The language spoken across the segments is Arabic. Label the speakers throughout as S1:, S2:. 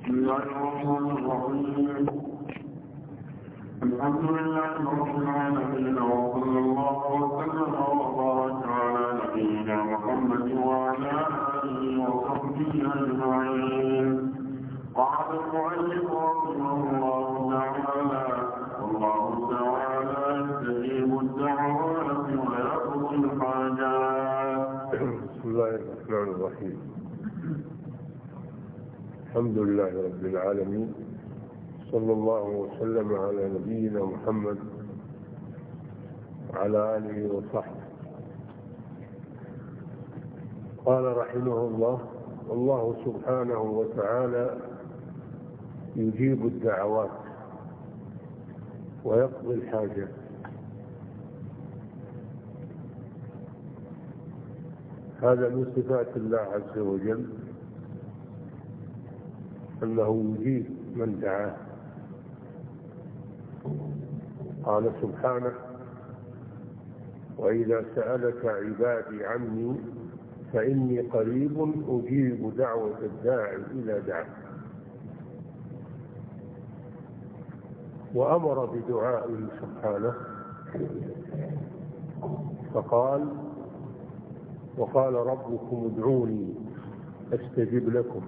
S1: الله الرحمن الرحيم. الحمد لله رب العالمين، وصلى الله وسلم وبارك على نبينا محمد وعلى آله وصحبه أجمعين. قال المؤلف رحمه الله تعالى: والله تعالى يستجيب الدعوات ويقضي الحاجات.
S2: بسم الله الرحمن الرحيم. الحمد لله رب العالمين، صلى الله وسلم على نبينا محمد وعلى آله وصحبه. قال رحمه الله: والله سبحانه وتعالى يجيب الدعوات ويقضي الحاجات. هذا من صفات الله عز وجل، أنه يجيب من دعاه. قال سبحانه: وإذا سألك عبادي عني فإني قريب أجيب دعوة الداعي إلى دعاه. وأمر بدعائه سبحانه فقال: وقال ربكم ادعوني أستجب لكم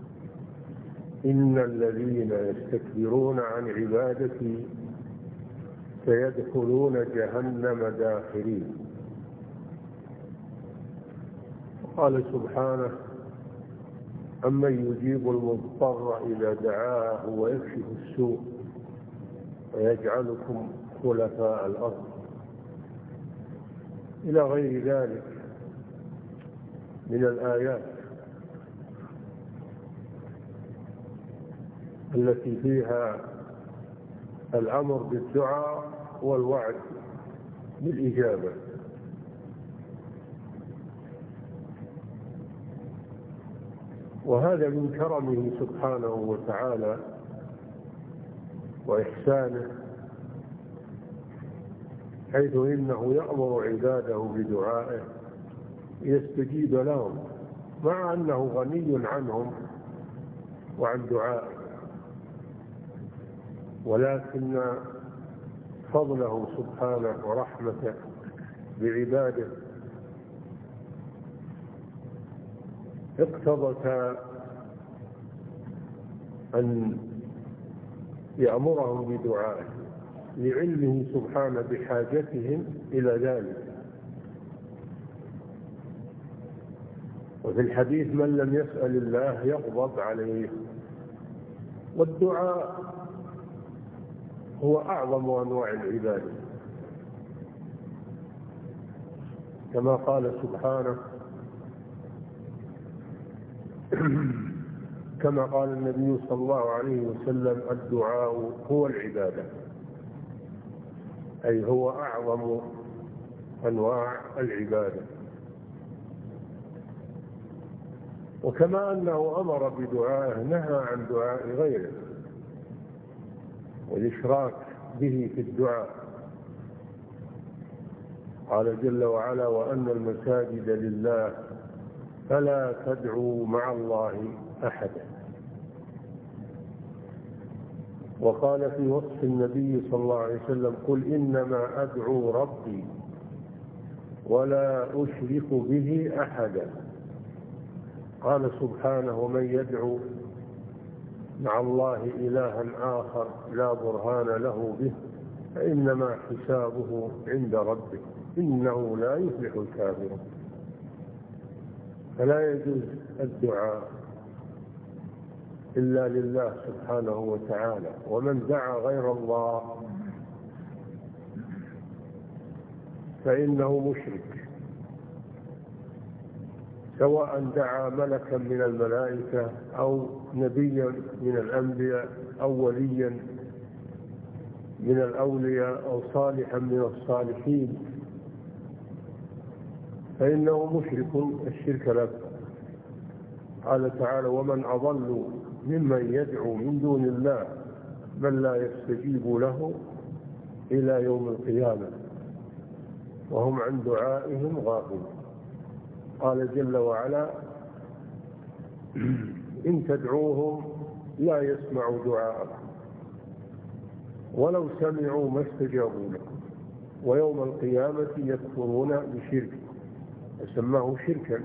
S2: إن الذين يستكبرون عن عبادتي سيدخلون جهنم داخرين. قال سبحانه: أمن يجيب المضطر إذا دعاه ويكشف السوء ويجعلكم خلفاء الأرض، إلى غير ذلك من الآيات التي فيها الأمر بالدعاء والوعد بالإجابة. وهذا من كرمه سبحانه وتعالى وإحسانه، حيث إنه يأمر عباده بدعائه يستجيب لهم، مع أنه غني عنهم وعن دعائه، ولكن فضله سبحانه ورحمته بعباده اقتضت أن يأمرهم بدعائه لعلمه سبحانه بحاجتهم إلى ذلك. وفي الحديث: من لم يسأل الله يغضب عليه. والدعاء هو أعظم أنواع العبادة، كما قال سبحانه، كما قال النبي صلى الله عليه وسلم: الدعاء هو العبادة، أي هو أعظم أنواع العبادة. وكما أنه أمر بدعائه نهى عن دعاء غيره والإشراك به في الدعاء. قال جل وعلا: وأن المساجد لله فلا تدعوا مع الله أحدا. وقال في وصف النبي صلى الله عليه وسلم: قل إنما أدعو ربي ولا أشرك به أحدا. قال سبحانه: ومن يدعو مع الله إلها آخر لا برهان له به فإنما حسابه عند ربه إنه لا يفلح الكافرون. فلا يجوز الدعاء إلا لله سبحانه وتعالى، ومن دعا غير الله فإنه مشرك، سواء دعا ملكا من الملائكة أو نبيا من الأنبياء أو وليا من الأولياء أو صالحا من الصالحين، فإنه مشرك الشرك الأكبر. قال تعالى: ومن أضل ممن يدعو من دون الله من لا يستجيب له إلى يوم القيامة وهم عن دعائهم غافلون. قال جل وعلا: إن تدعوهم لا يسمع دعاءكم ولو سمعوا ما استجابوا لكم ويوم القيامة يكفرون بشرك، فسماه شركا.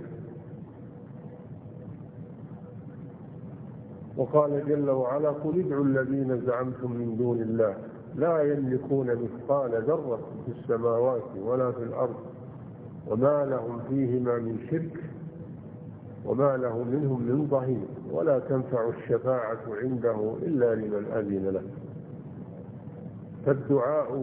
S2: وقال جل وعلا قل ادعوا الذين زعمتم من دون الله لا يملكون مثقال ذرة في السماوات ولا في الأرض وما لهم فيهما من شرك وما له منهم من ظهير ولا تنفع الشفاعة عنده إلا لمن أذن له. فالدعاء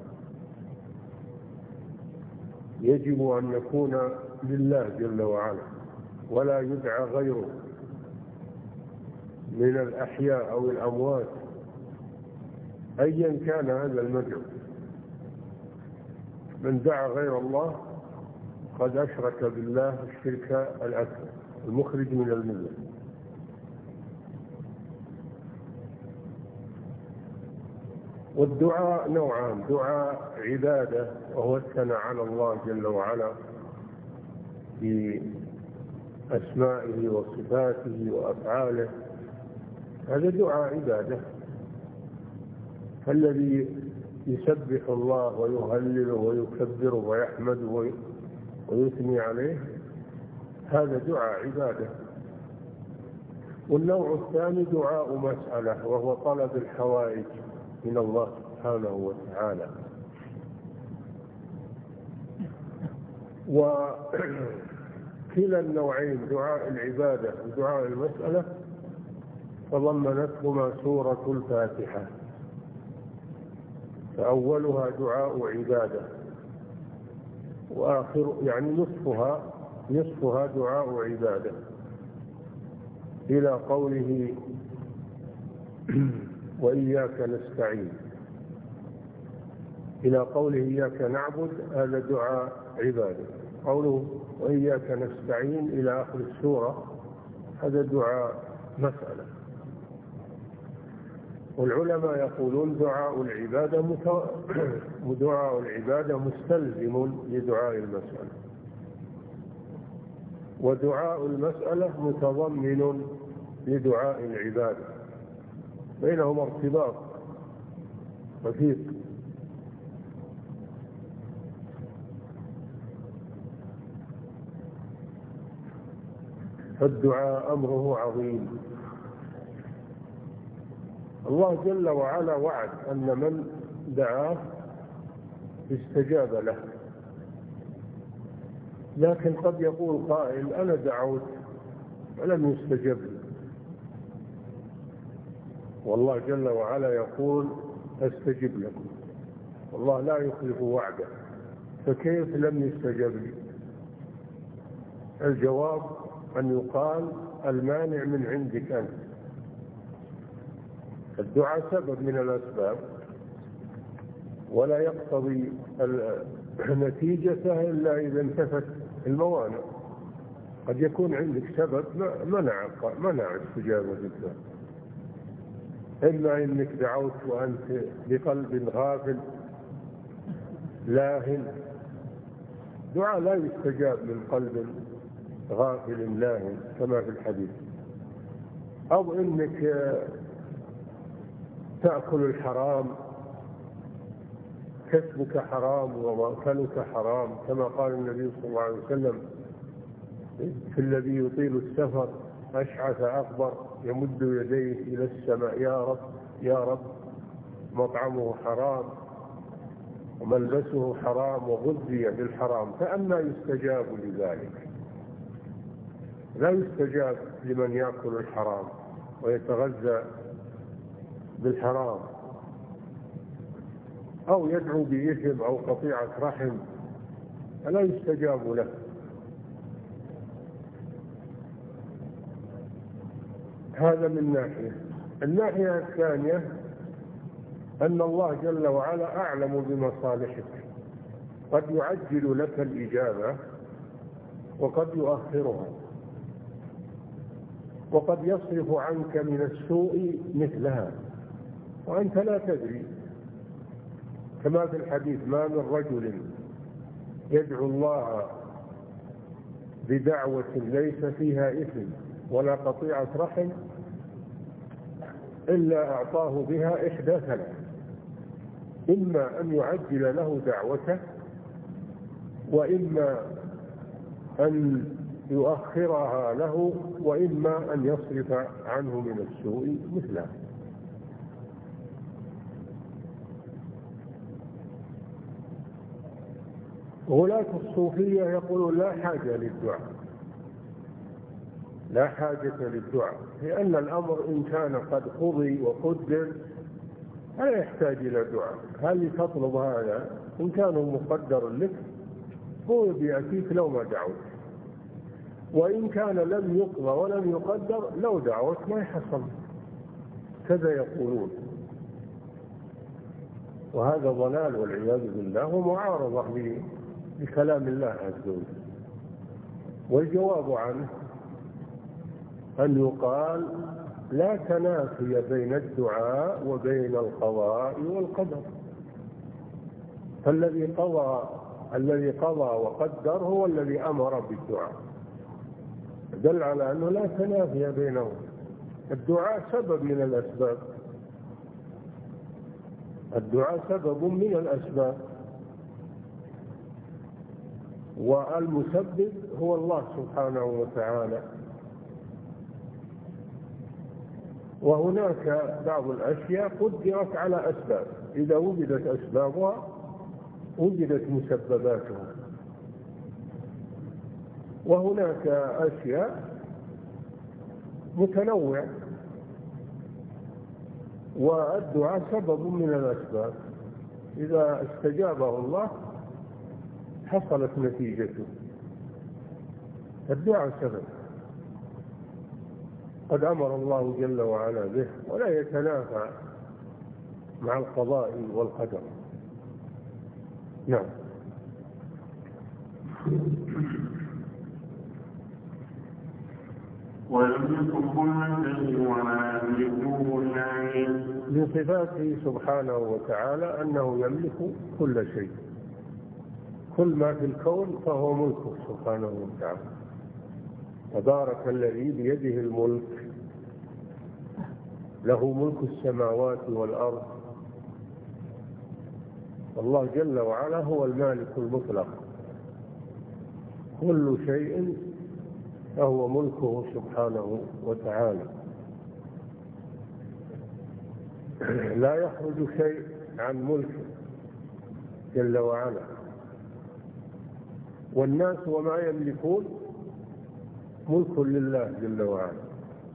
S2: يجب أن يكون لله جل وعلا ولا يدعى غيره من الأحياء أو الأموات أيا كان هذا المدعو. من دعا غير الله قد أشرك بالله الشرك الأكبر المخرج من الملة. والدعاء نوعان: دعاء عبادة وهو الثناء على الله جل وعلا بأسمائه وصفاته وأفعاله، هذا دعاء عبادة. فالذي يسبح الله ويهلله ويكبره ويحمده ويثني عليه هذا دعاء عبادة. والنوع الثاني دعاء مسألة وهو طلب الحوائج من الله سبحانه وتعالى. وكلا النوعين دعاء العبادة ودعاء المسألة تضمنتهما سورة الفاتحة، فأولها دعاء عبادة وآخر يعني نصفها دعاء عبادة إلى قوله وإياك نستعين، إلى قوله إياك نعبد، هذا دعاء عبادة. قوله وإياك نستعين إلى آخر السورة هذا دعاء مسألة. والعلماء يقولون دعاء العبادة مستلزم لدعاء المسألة، ودعاء المسألة متضمن لدعاء العبادة، بينهما ارتباط وثيق. فالدعاء أمره عظيم. الله جل وعلا وعد أن من دعاه استجاب له، لكن قد يقول قائل أنا دعوت ولم يستجب لي، والله جل وعلا يقول أستجب لكم، والله لا يخلف وعده، فكيف لم يستجب لي؟ الجواب أن يقال المانع من عندك أنت. الدعاء سبب من الأسباب ولا يقتضي نتيجته إلا إذا انتفت الموانع. قد يكون عندك سبب منع استجابة الدعاء، إما إنك دعوت وأنت بقلب غافل لاهٍ، دعاء لا يستجاب من قلب غافل لاهٍ كما في الحديث، أو إنك تأكل الحرام، كسبك حرام ومأكلك حرام، كما قال النبي صلى الله عليه وسلم في الذي يطيل السفر أشعث أكبر يمد يديه إلى السماء يا رب يا رب، مطعمه حرام وملبسه حرام وغذي بالحرام، فأما يستجاب لذلك؟ لا يستجاب لمن يأكل الحرام ويتغذى بالحرام أو يدعو بإثم أو قطيعة رحم، فلا يستجاب له. هذا من ناحية. الناحية الثانية أن الله جل وعلا أعلم بمصالحك، قد يعجل لك الإجابة وقد يؤخرها، وقد يصرف عنك من السوء مثلها وأنت لا تدري، كما في الحديث ما من رجل يدعو الله بدعوة ليس فيها إثم ولا قطيعة رحم إلا أعطاه بها إحدى ثلاث: إما أن يعجل له دعوته، وإما أن يؤخرها له، وإما أن يصرف عنه من السوء مثله. غلاة الصوفية يقولون لا حاجة للدعاء، لا حاجة للدعاء، لأن الأمر إن كان قد قضي وقدر لا يحتاج إلى دعاء. هل تطلب هذا؟ إن كان مقدر لك هو بيأتيك لو ما دعوت، وإن كان لم يقضى ولم يقدر لو دعوت ما يحصل. كذا يقولون، وهذا ضلال والعياذ بالله ومعارضة بكلام الله عز وجل. والجواب عنه أن يقال لا تنافي بين الدعاء وبين القضاء والقدر، فالذي قضى وقدر هو الذي أمر بالدعاء، دل على أنه لا تنافي بينهم. الدعاء سبب من الأسباب، الدعاء سبب من الأسباب، والمسبب هو الله سبحانه وتعالى. وهناك بعض الأشياء قدرت على أسباب، إذا وجدت أسبابها وجدت مسبباتها. وهناك أشياء متنوعة، والدعاء سبب من الأسباب، إذا استجابه الله حصلت نتيجته. الدعاء سبب قد أمر الله جل وعلا به، ولا يتنافى مع القضاء والقدر. نعم. من صفاته سبحانه وتعالى أنه يملك كل شيء، كل ما في الكون فهو ملكه سبحانه وتعالى. تبارك الذي بيده الملك، له ملك السماوات والأرض. الله جل وعلا هو المالك المطلق، كل شيء فهو ملكه سبحانه وتعالى، لا يخرج شيء عن ملكه جل وعلا. والناس وما يملكون ملك لله جل وعلا،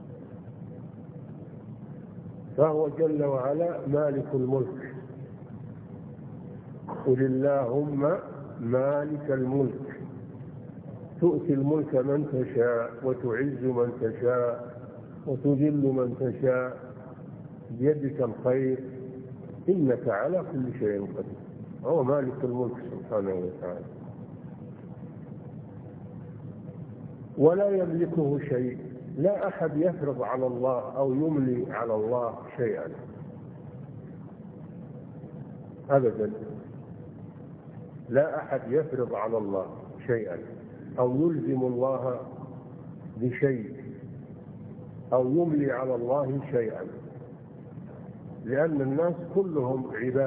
S2: فهو جل وعلا مالك الملك. قل اللهم مالك الملك تؤتي الملك من تشاء وتعز من تشاء وتذل من تشاء بيدك الخير إنك على كل شيء قدير. هو مالك الملك سبحانه وتعالى، ولا يملكه شيء. لا أحد يفرض على الله أو يملي على الله شيئا أبدا. لا أحد يفرض على الله شيئا أو يلزم الله بشيء أو يملي على الله شيئا، لأن الناس كلهم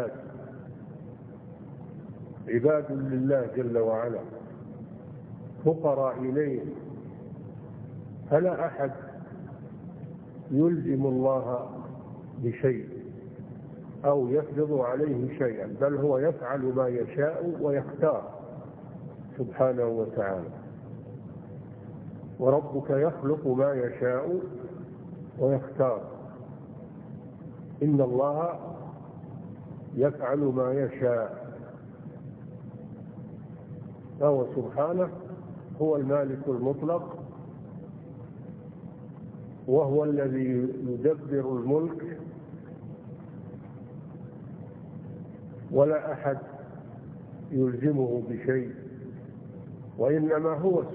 S2: عباد لله جل وعلا، فقراء إليه. فلا أحد يلزم الله بشيء أو يفرض عليه شيئا، بل هو يفعل ما يشاء ويختار سبحانه وتعالى. وربك يخلق ما يشاء ويختار، إن الله يفعل ما يشاء. فهو سبحانه هو المالك المطلق، وهو الذي يدبر الملك، ولا أحد يلزمه بشيء، وإنما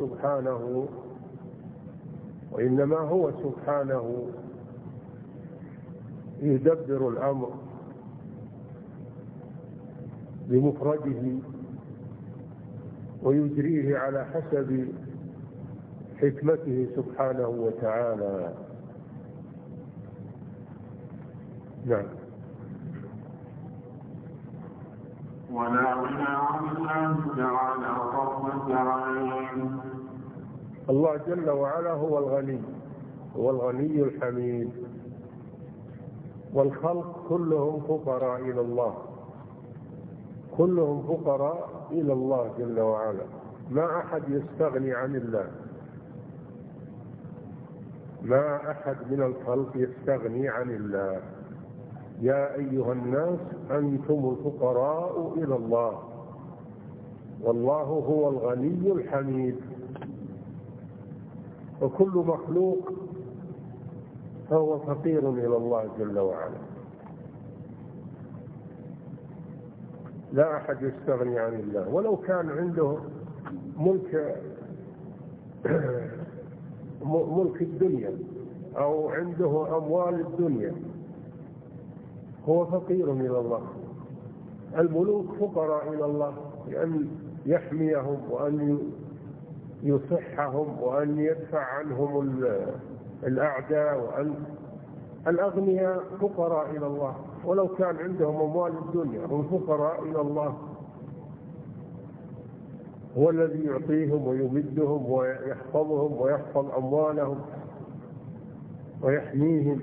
S2: هو سبحانه يدبر الأمر بمفرده ويجريه على حسب حكمته سبحانه وتعالى. نعم.
S1: ولا غنى عن الله تعالى طرفة عين.
S2: الله جل وعلا هو الغني، هو الغني الحميد، والخلق كلهم فقراء إلى الله، كلهم فقراء إلى الله جل وعلا، ما أحد يستغني عن الله، ما أحد من الخلق يستغني عن الله. يا أيها الناس أنتم الفقراء إلى الله والله هو الغني الحميد. وكل مخلوق فهو فقير إلى الله جل وعلا، لا أحد يستغني عن الله، ولو كان عنده ملك الدنيا أو عنده أموال الدنيا هو فقير إلى الله. الملوك فقراء إلى الله لأن يحميهم وأن يصحهم وأن يدفع عنهم الأعداء، وأن الأغنياء فقراء إلى الله، ولو كان عندهم أموال الدنيا هم فقراء إلى الله. هو الذي يعطيهم ويمدهم ويحفظهم ويحفظ أموالهم ويحميهم،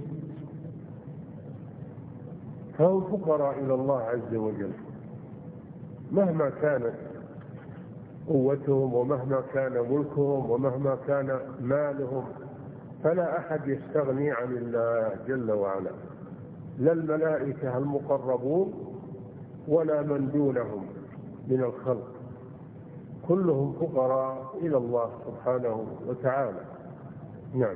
S2: فهم فقراء إلى الله عز وجل مهما كانت قوتهم ومهما كان ملكهم ومهما كان مالهم. فلا أحد يستغني عن الله جل وعلا، لا الملائكة المقربون ولا من دونهم من الخلق، كلهم فقراء إلى الله سبحانه وتعالى. نعم.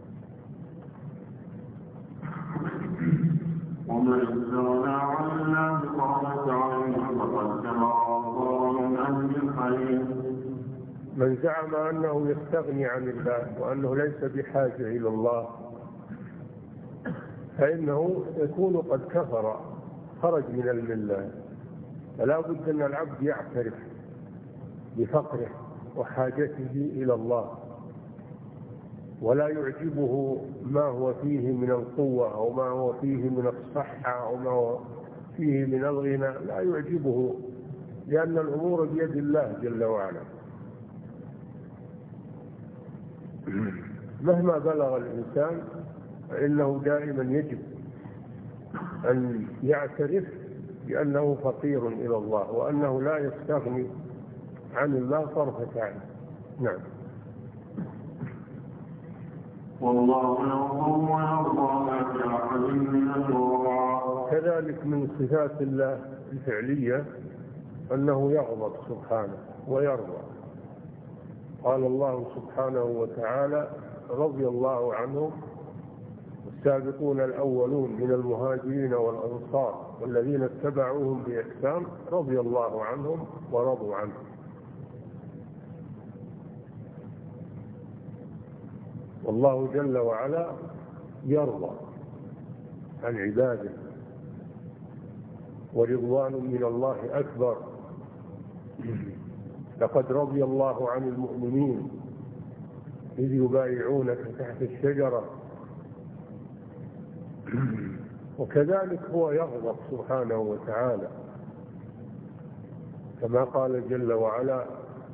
S1: ومن استغنى عن الله طرفة عين فقد تبرأ من أهل الخير.
S2: من زعم أنه يستغني عن الله وأنه ليس بحاجة إلى الله فإنه يكون قد كفر، خرج من الملة. فلا بد أن العبد يعترف بفقره وحاجته إلى الله، ولا يعجبه ما هو فيه من القوة أو ما هو فيه من الصحة أو ما هو فيه من الغنى، لا يعجبه، لأن الأمور بيد الله جل وعلا. مهما بلغ الإنسان فإنه دائما يجب أن يعترف بأنه فقير إلى الله وأنه لا يستغني عن الله طرفة عين. نعم.
S1: والله يغضب ويرضى ما في أحد من الورى.
S2: كذلك من صفات الله الفعلية أنه يغضب سبحانه ويرضى. قال الله سبحانه وتعالى: رضي الله عنهم السابقون الأولون من المهاجرين والأنصار والذين اتبعوهم بإحسان رضي الله عنهم ورضوا عنه. والله جل وعلا يرضى عن عباده، ورضوان من الله أكبر. لقد رضي الله عن المؤمنين إذ يبايعونك تحت الشجرة. وكذلك هو يغضب سبحانه وتعالى كما قال جل وعلا: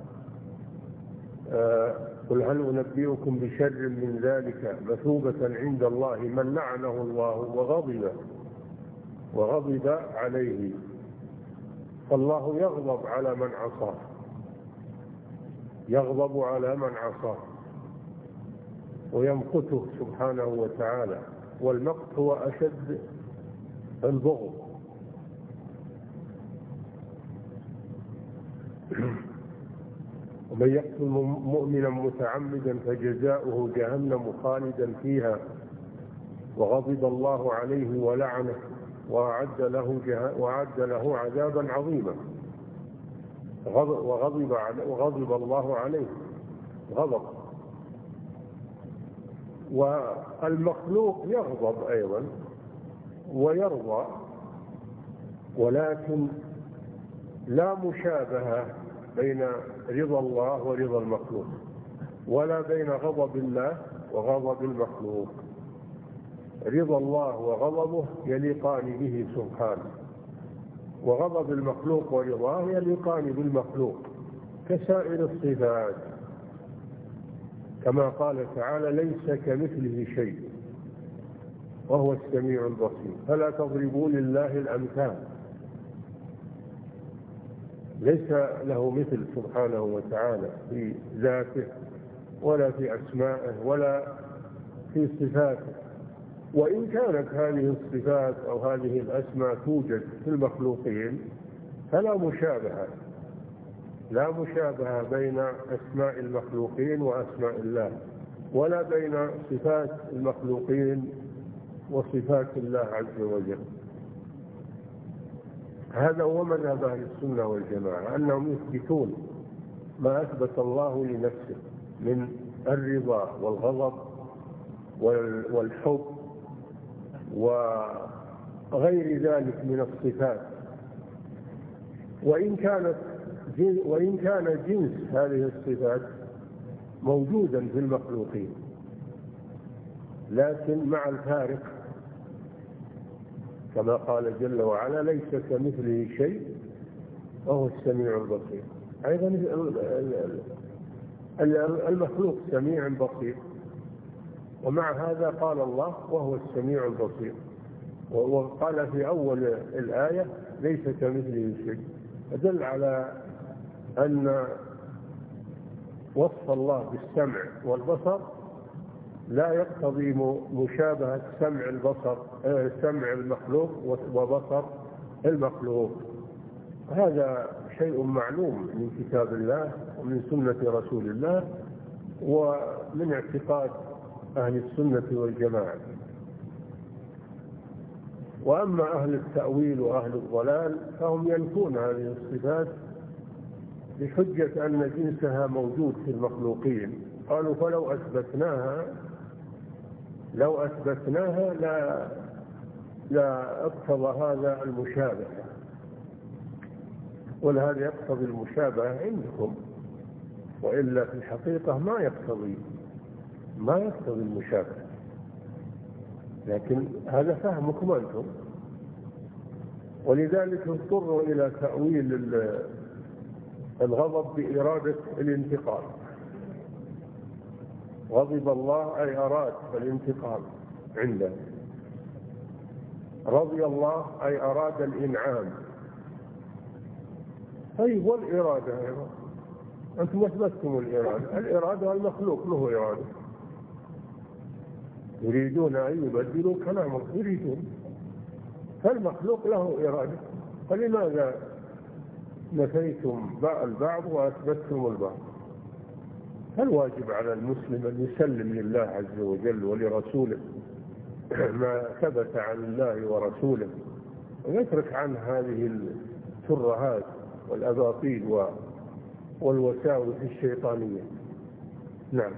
S2: قل هل أنبئكم بشر من ذلك مثوبة عند الله من لعنه الله وغضب عليه. فالله يغضب على من عصاه، يغضب على من عصاه ويمقته سبحانه وتعالى، والمقت هو أشد البغض. ومن يقتل مؤمنا متعمدا فجزاؤه جهنم خالدا فيها وغضب الله عليه ولعنه وأعد له عذابا عظيما. وغضب الله عليه غضب. والمخلوق يغضب أيضا ويرضى، ولكن لا مشابهة بين رضا الله ورضا المخلوق، ولا بين غضب الله وغضب المخلوق. رضا الله وغضبه يليقان به سبحانه، وغضب المخلوق ورضاه يليقان بالمخلوق كسائر الصفات، كما قال تعالى: ليس كمثله شيء وهو السميع البصير. فلا تضربوا لله الأمثال، ليس له مثل سبحانه وتعالى في ذاته ولا في أسمائه ولا في صفاته. وإن كانت هذه الصفات أو هذه الأسماء توجد في المخلوقين فلا مشابهة، لا مشابهة بين أسماء المخلوقين وأسماء الله، ولا بين صفات المخلوقين وصفات الله عز وجل. هذا هو مذهب أهل السنة والجماعة، أنهم يثبتون ما أثبت الله لنفسه من الرضا والغضب والحب وغير ذلك من الصفات، وإن كان جنس هذه الصفات موجودا في المخلوقين، لكن مع الفارق، كما قال جل وعلا: ليس كمثله شيء وهو السميع البصير. أيضا المخلوق سميع بصير، ومع هذا قال الله: وهو السميع البصير. وقال في أول الآية: ليس كمثله شيء، فدل على أن وصف الله بالسمع والبصر لا يقتضي مشابهة سمع المخلوق وبصر المخلوق. هذا شيء معلوم من كتاب الله ومن سنة رسول الله ومن اعتقاد أهل السنة والجماعة. وأما أهل التأويل وأهل الضلال فهم ينفون هذه الصفات بحجة أن جنسها موجود في المخلوقين. قالوا: فلو أثبتناها لا اقتضى هذا المشابهة، ولهذا يقتضي المشابهة عندكم، وإلا في الحقيقة ما يقتضي المشابهة، لكن هذا فهمكم أنتم. ولذلك اضطروا إلى تأويل الغضب بإرادة الانتقام. غضب الله أي أراد الانتقام عنده، رضي الله أي أراد الإنعام. طيب، والإرادة أيضا أنتم أثبتتم الإرادة المخلوق له إرادة، يريدون أن يبدلوا كلام الله، يريدون، فالمخلوق له إرادة، فلماذا نفيتم البعض وأثبتتم البعض؟ فالواجب على المسلم أن يسلم لله عز وجل ولرسوله ما ثبت عن الله ورسوله، ويترك عن هذه الترهات والأباطيل والوساوس الشيطانية. نعم.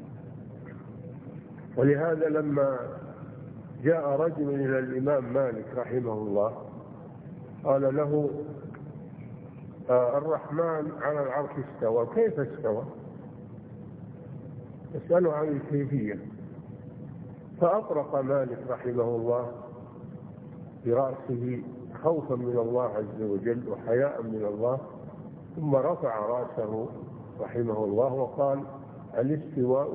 S2: ولهذا لما جاء رجل إلى الإمام مالك رحمه الله قال له: الرحمن على العرش استوى، كيف استوى؟ اسأله عن الكيفية. فأطرق مالك رحمه الله برأسه خوفا من الله عز وجل وحياء من الله، ثم رفع رأسه رحمه الله وقال: الاستواء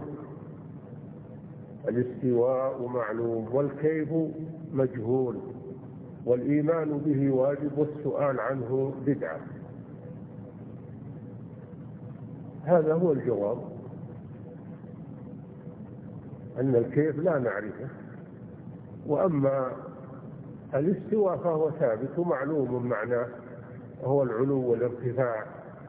S2: معلوم والكيف مجهول، والإيمان به واجب والسؤال عنه بدعة. هذا هو الجواب، أن الكيف لا نعرفه، وأما الاستواء فهو ثابت ومعلوم معناه هو العلو والارتفاع.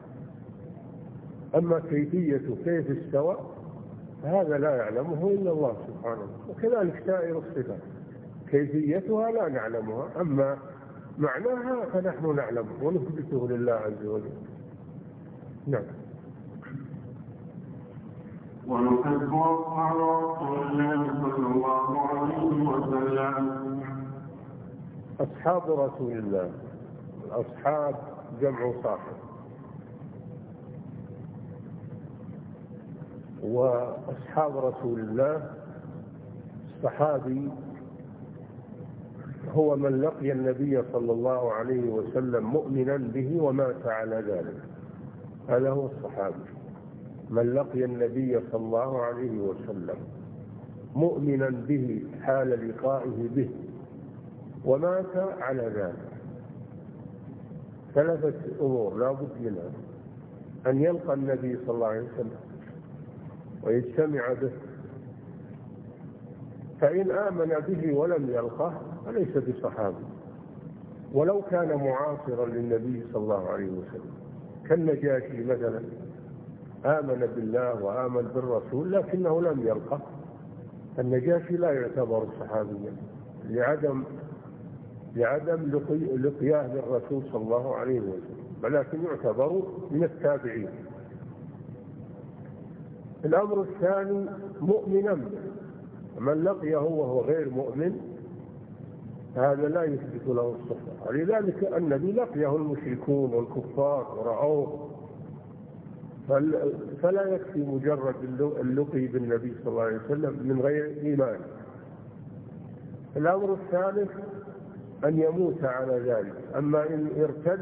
S2: أما كيفية كيف استوى هذا لا يعلمه إلا الله سبحانه، وكذلك سائر الصفات كيفيتها لا نعلمها، أما معناها فنحن نعلمه ونثبته لله عز وجل. نعم.
S1: ونحب أصحاب رسول الله صلى الله عليه وسلم.
S2: أصحاب رسول الله، الأصحاب جمع صاحب، وأصحاب رسول الله الصحابي هو من لقي النبي صلى الله عليه وسلم مؤمنا به ومات على ذلك، هذا هو الصحابي، من لقي النبي صلى الله عليه وسلم مؤمنا به حال لقائه به ومات على ذلك. ثلاثة أمور لا بد منها: أن يلقى النبي صلى الله عليه وسلم ويجتمع به، فإن آمن به ولم يلقه فليس بصحابي، ولو كان معاصرا للنبي صلى الله عليه وسلم، كالنجاشي مثلا آمن بالله وآمن بالرسول لكنه لم يلقه، النجاشي لا يعتبر صحابيا لعدم لقياه للرسول صلى الله عليه وسلم، ولكن يعتبر من التابعين. الأمر الثاني مؤمنا به، من لقيه وهو غير مؤمن هذا لا يثبت له الصحبة، ولذلك النبي لقيه المشركون والكفار ورأوه، فلا يكفي مجرد اللقي بالنبي صلى الله عليه وسلم من غير إيمان. الأمر الثالث أن يموت على ذلك، أما إن ارتد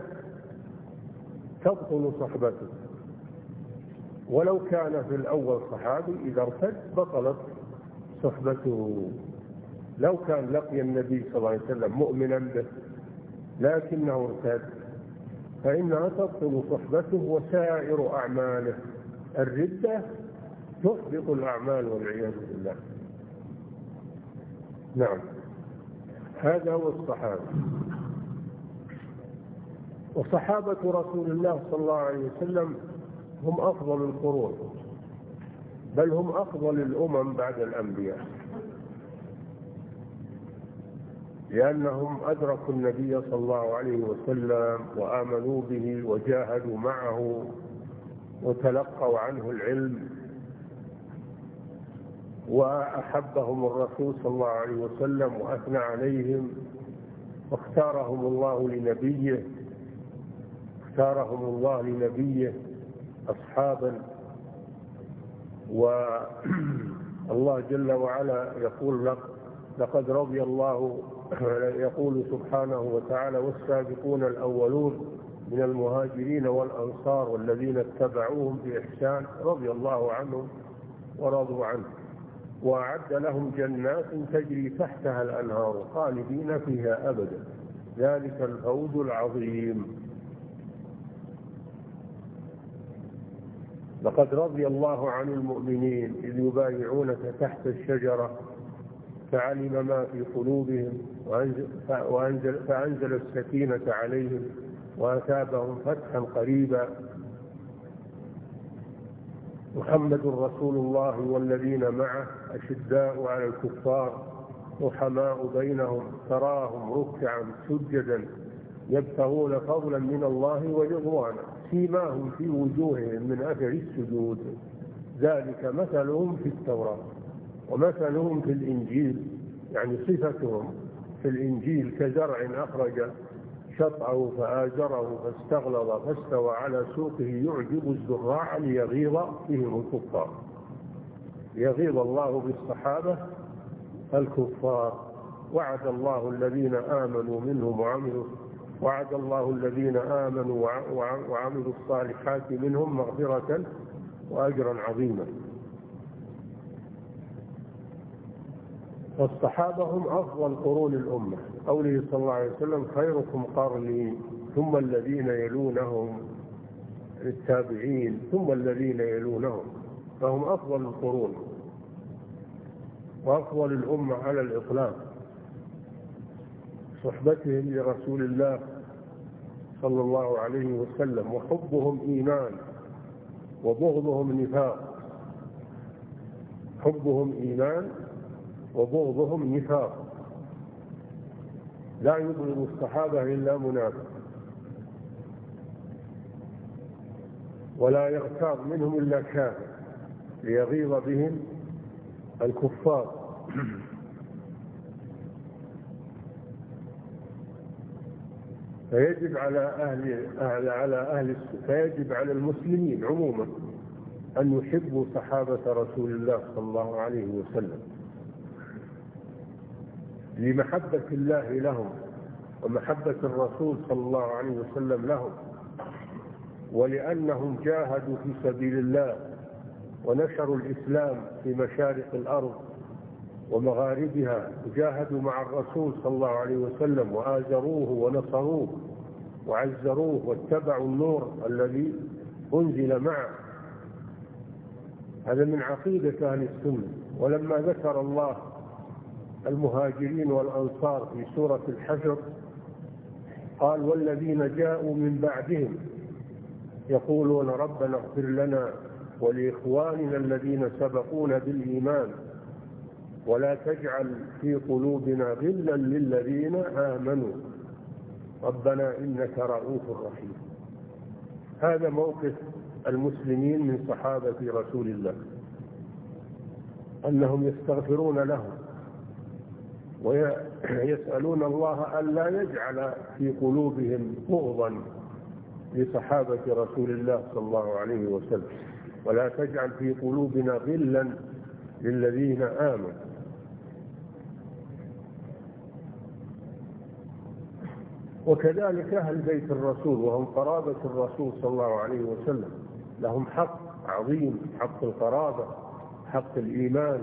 S2: تبطل صحبته، ولو كان في الأول صحابي إذا ارتد بطلت صحبته. لو كان لقي النبي صلى الله عليه وسلم مؤمنا به لكنه ارتد فإنها تبطل صحبته وسائر أعماله. الردة تحبط الأعمال والعياذ بالله. نعم، هذا هو الصحابة. وصحابة رسول الله صلى الله عليه وسلم هم أفضل القرون، بل هم أفضل الأمم بعد الأنبياء، لأنهم أدركوا النبي صلى الله عليه وسلم وآمنوا به وجاهدوا معه وتلقوا عنه العلم، وأحبهم الرسول صلى الله عليه وسلم وأثنى عليهم، واختارهم الله لنبيه أصحابا. والله جل وعلا يقول لقد رضي الله، يقول سبحانه وتعالى: والسابقون الأولون من المهاجرين والأنصار والذين اتبعوهم بإحسان رضي الله عنهم ورضوا عنه وأعد لهم جنات تجري تحتها الأنهار خالدين فيها أبدا ذلك الفوز العظيم. لقد رضي الله عن المؤمنين إذ يبايعونك تحت الشجرة فعلم ما في قلوبهم فأنزل السكينة عليهم وأثابهم فتحا قريبا. محمد رسول الله والذين معه أشداء على الكفار رحماء بينهم تراهم ركعا سجدا يبتغون فضلا من الله ورضوانا سيماهم في وجوههم من أثر السجود ذلك مثلهم في التوراة ومثلهم في الإنجيل، يعني صفتهم في الإنجيل كزرع أخرج شطعه فآزره فاستغلظ فاستوى على سوقه يعجب الزراع ليغيظ بهم الكفار. يغيظ الله بالصحابة الكفار. وعد الله الذين آمنوا منهم وعملوا الصالحات منهم مغفرة وأجرا عظيما. والصحابة هم أفضل قرون الأمة، قوله صلى الله عليه وسلم: خيركم قرني ثم الذين يلونهم التابعين ثم الذين يلونهم، فهم أفضل القرون وأفضل الأمة على الإطلاق. صحبتهم لرسول الله صلى الله عليه وسلم وحبهم إيمان وبغضهم نفاق. حبهم إيمان وبغضهم نفاق، لا يبغض الصحابة إلا منافق، ولا يغتاظ منهم إلا كافر ليغيظ بهم الكفار. فيجب على المسلمين عموما أن يحبوا صحابة رسول الله صلى الله عليه وسلم، لمحبة الله لهم ومحبة الرسول صلى الله عليه وسلم لهم، ولأنهم جاهدوا في سبيل الله ونشروا الإسلام في مشارق الأرض ومغاربها، جاهدوا مع الرسول صلى الله عليه وسلم وآزروه ونصروه وعزروه واتبعوا النور الذي أنزل معه. هذا من عقيدة أهل السنة. ولما ذكر الله المهاجرين والأنصار في سورة الحشر قال: والذين جاءوا من بعدهم يقولون ربنا اغفر لنا ولإخواننا الذين سبقونا بالإيمان ولا تجعل في قلوبنا غلا للذين آمنوا ربنا إنك رؤوف رحيم. هذا موقف المسلمين من صحابة رسول الله، أنهم يستغفرون لهم ويسألون الله ألا يجعل في قلوبهم بغضا لصحابة رسول الله صلى الله عليه وسلم، ولا تجعل في قلوبنا غلا للذين آمنوا. وكذلك أهل بيت الرسول وهم قرابة الرسول صلى الله عليه وسلم لهم حق عظيم، حق القرابة، حق الإيمان.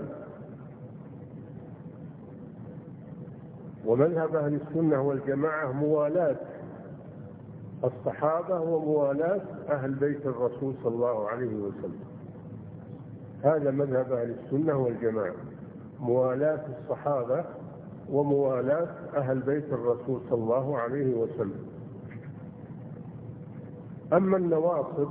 S2: ومذهب أهل السنة والجماعة موالاة الصحابة وموالاة أهل بيت الرسول صلى الله عليه وسلم. هذا مذهب أهل السنة والجماعة، موالاة الصحابة وموالاة أهل بيت الرسول صلى الله عليه وسلم. أما النواصب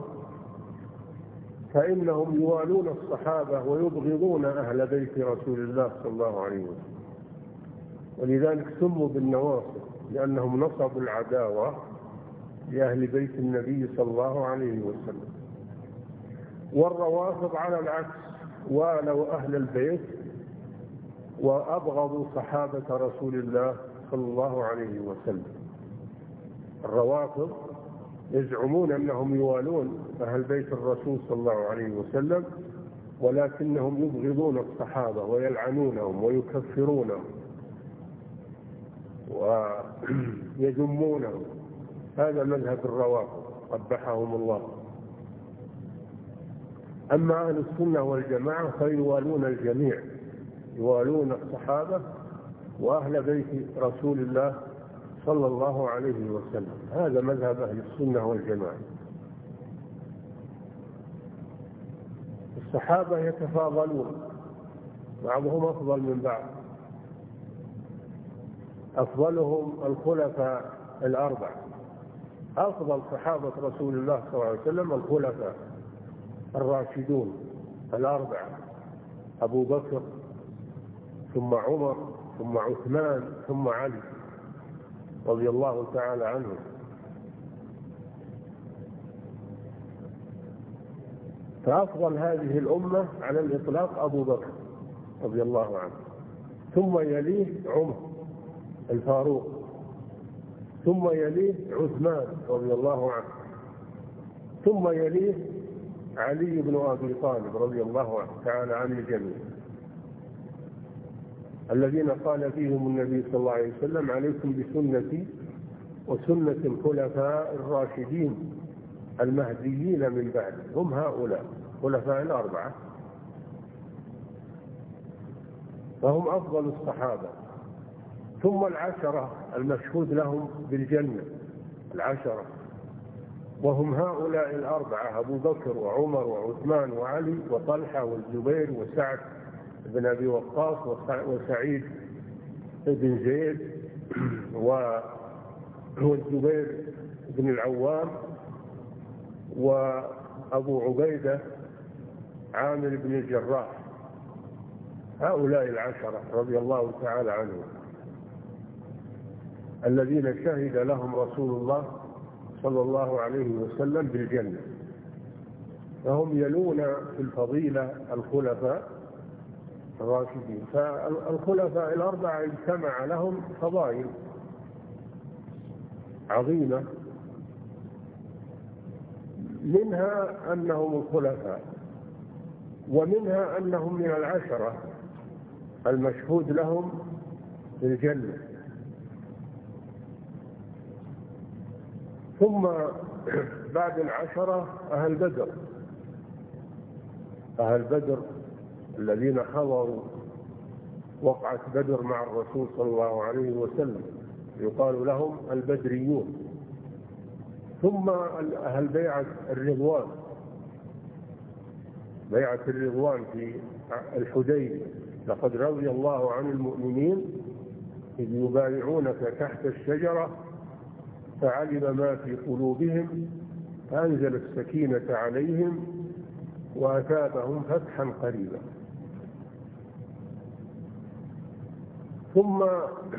S2: فإنهم يوالون الصحابة ويبغضون أهل بيت رسول الله صلى الله عليه وسلم، ولذلك سموا بالنواصب لأنهم نصبوا العداوة لأهل بيت النبي صلى الله عليه وسلم. والروافض على العكس والوا أهل البيت وأبغضوا صحابة رسول الله صلى الله عليه وسلم. الروافض يزعمون أنهم يوالون أهل بيت الرسول صلى الله عليه وسلم، ولكنهم يبغضون الصحابة ويلعنونهم ويكفرونهم ويذمونهم. هذا مذهب الروافض قبحهم الله. أما أهل السنة والجماعة فيوالون الجميع، يوالون الصحابة وأهل بيت رسول الله صلى الله عليه وسلم. هذا مذهب أهل السنة والجماعة. الصحابة يتفاضلون، بعضهم أفضل من بعض. أفضلهم الخلفاء الأربعة. أفضل صحابة رسول الله صلى الله عليه وسلم الخلفاء الراشدون الأربعة: أبو بكر ثم عمر ثم عثمان ثم علي رضي الله تعالى عنهم. فأفضل هذه الأمة على الإطلاق أبو بكر رضي الله عنه، ثم يليه عمر الفاروق، ثم يليه عثمان رضي الله عنه، ثم يليه علي بن أبي طالب رضي الله تعالى عن الجميع، الذين قال فيهم النبي صلى الله عليه وسلم: عليكم بسنتي وسنة الخلفاء الراشدين المهديين من بعد. هم هؤلاء خلفاء الأربعة، فهم أفضل الصحابة. ثم العشرة المشهود لهم بالجنة، العشرة، وهم هؤلاء الأربعة: أبو بكر وعمر وعثمان وعلي وطلحة والزبير وسعد بن أبي وقاص وسعيد بن زيد والزبير بن العوام وأبو عبيدة عامر بن الجراح. هؤلاء العشرة رضي الله تعالى عنهم الذين شهد لهم رسول الله صلى الله عليه وسلم بالجنة، فهم يلون في الفضيلة الخلفاء الراشدين. فالخلفاء الأربعة اجتمع لهم فضائل عظيمة، منها أنهم الخلفاء، ومنها أنهم من العشرة المشهود لهم في الجنة. ثم بعد 10 أهل بدر الذين حضروا وقعة بدر مع الرسول صلى الله عليه وسلم يقال لهم البدريون. ثم أهل بيعة الرضوان في الحديبية، لقد رضي الله عن المؤمنين إذ يبايعونك تحت الشجرة فعلم ما في قلوبهم فأنزل السكينة عليهم وأثابهم فتحا قريبا. ثم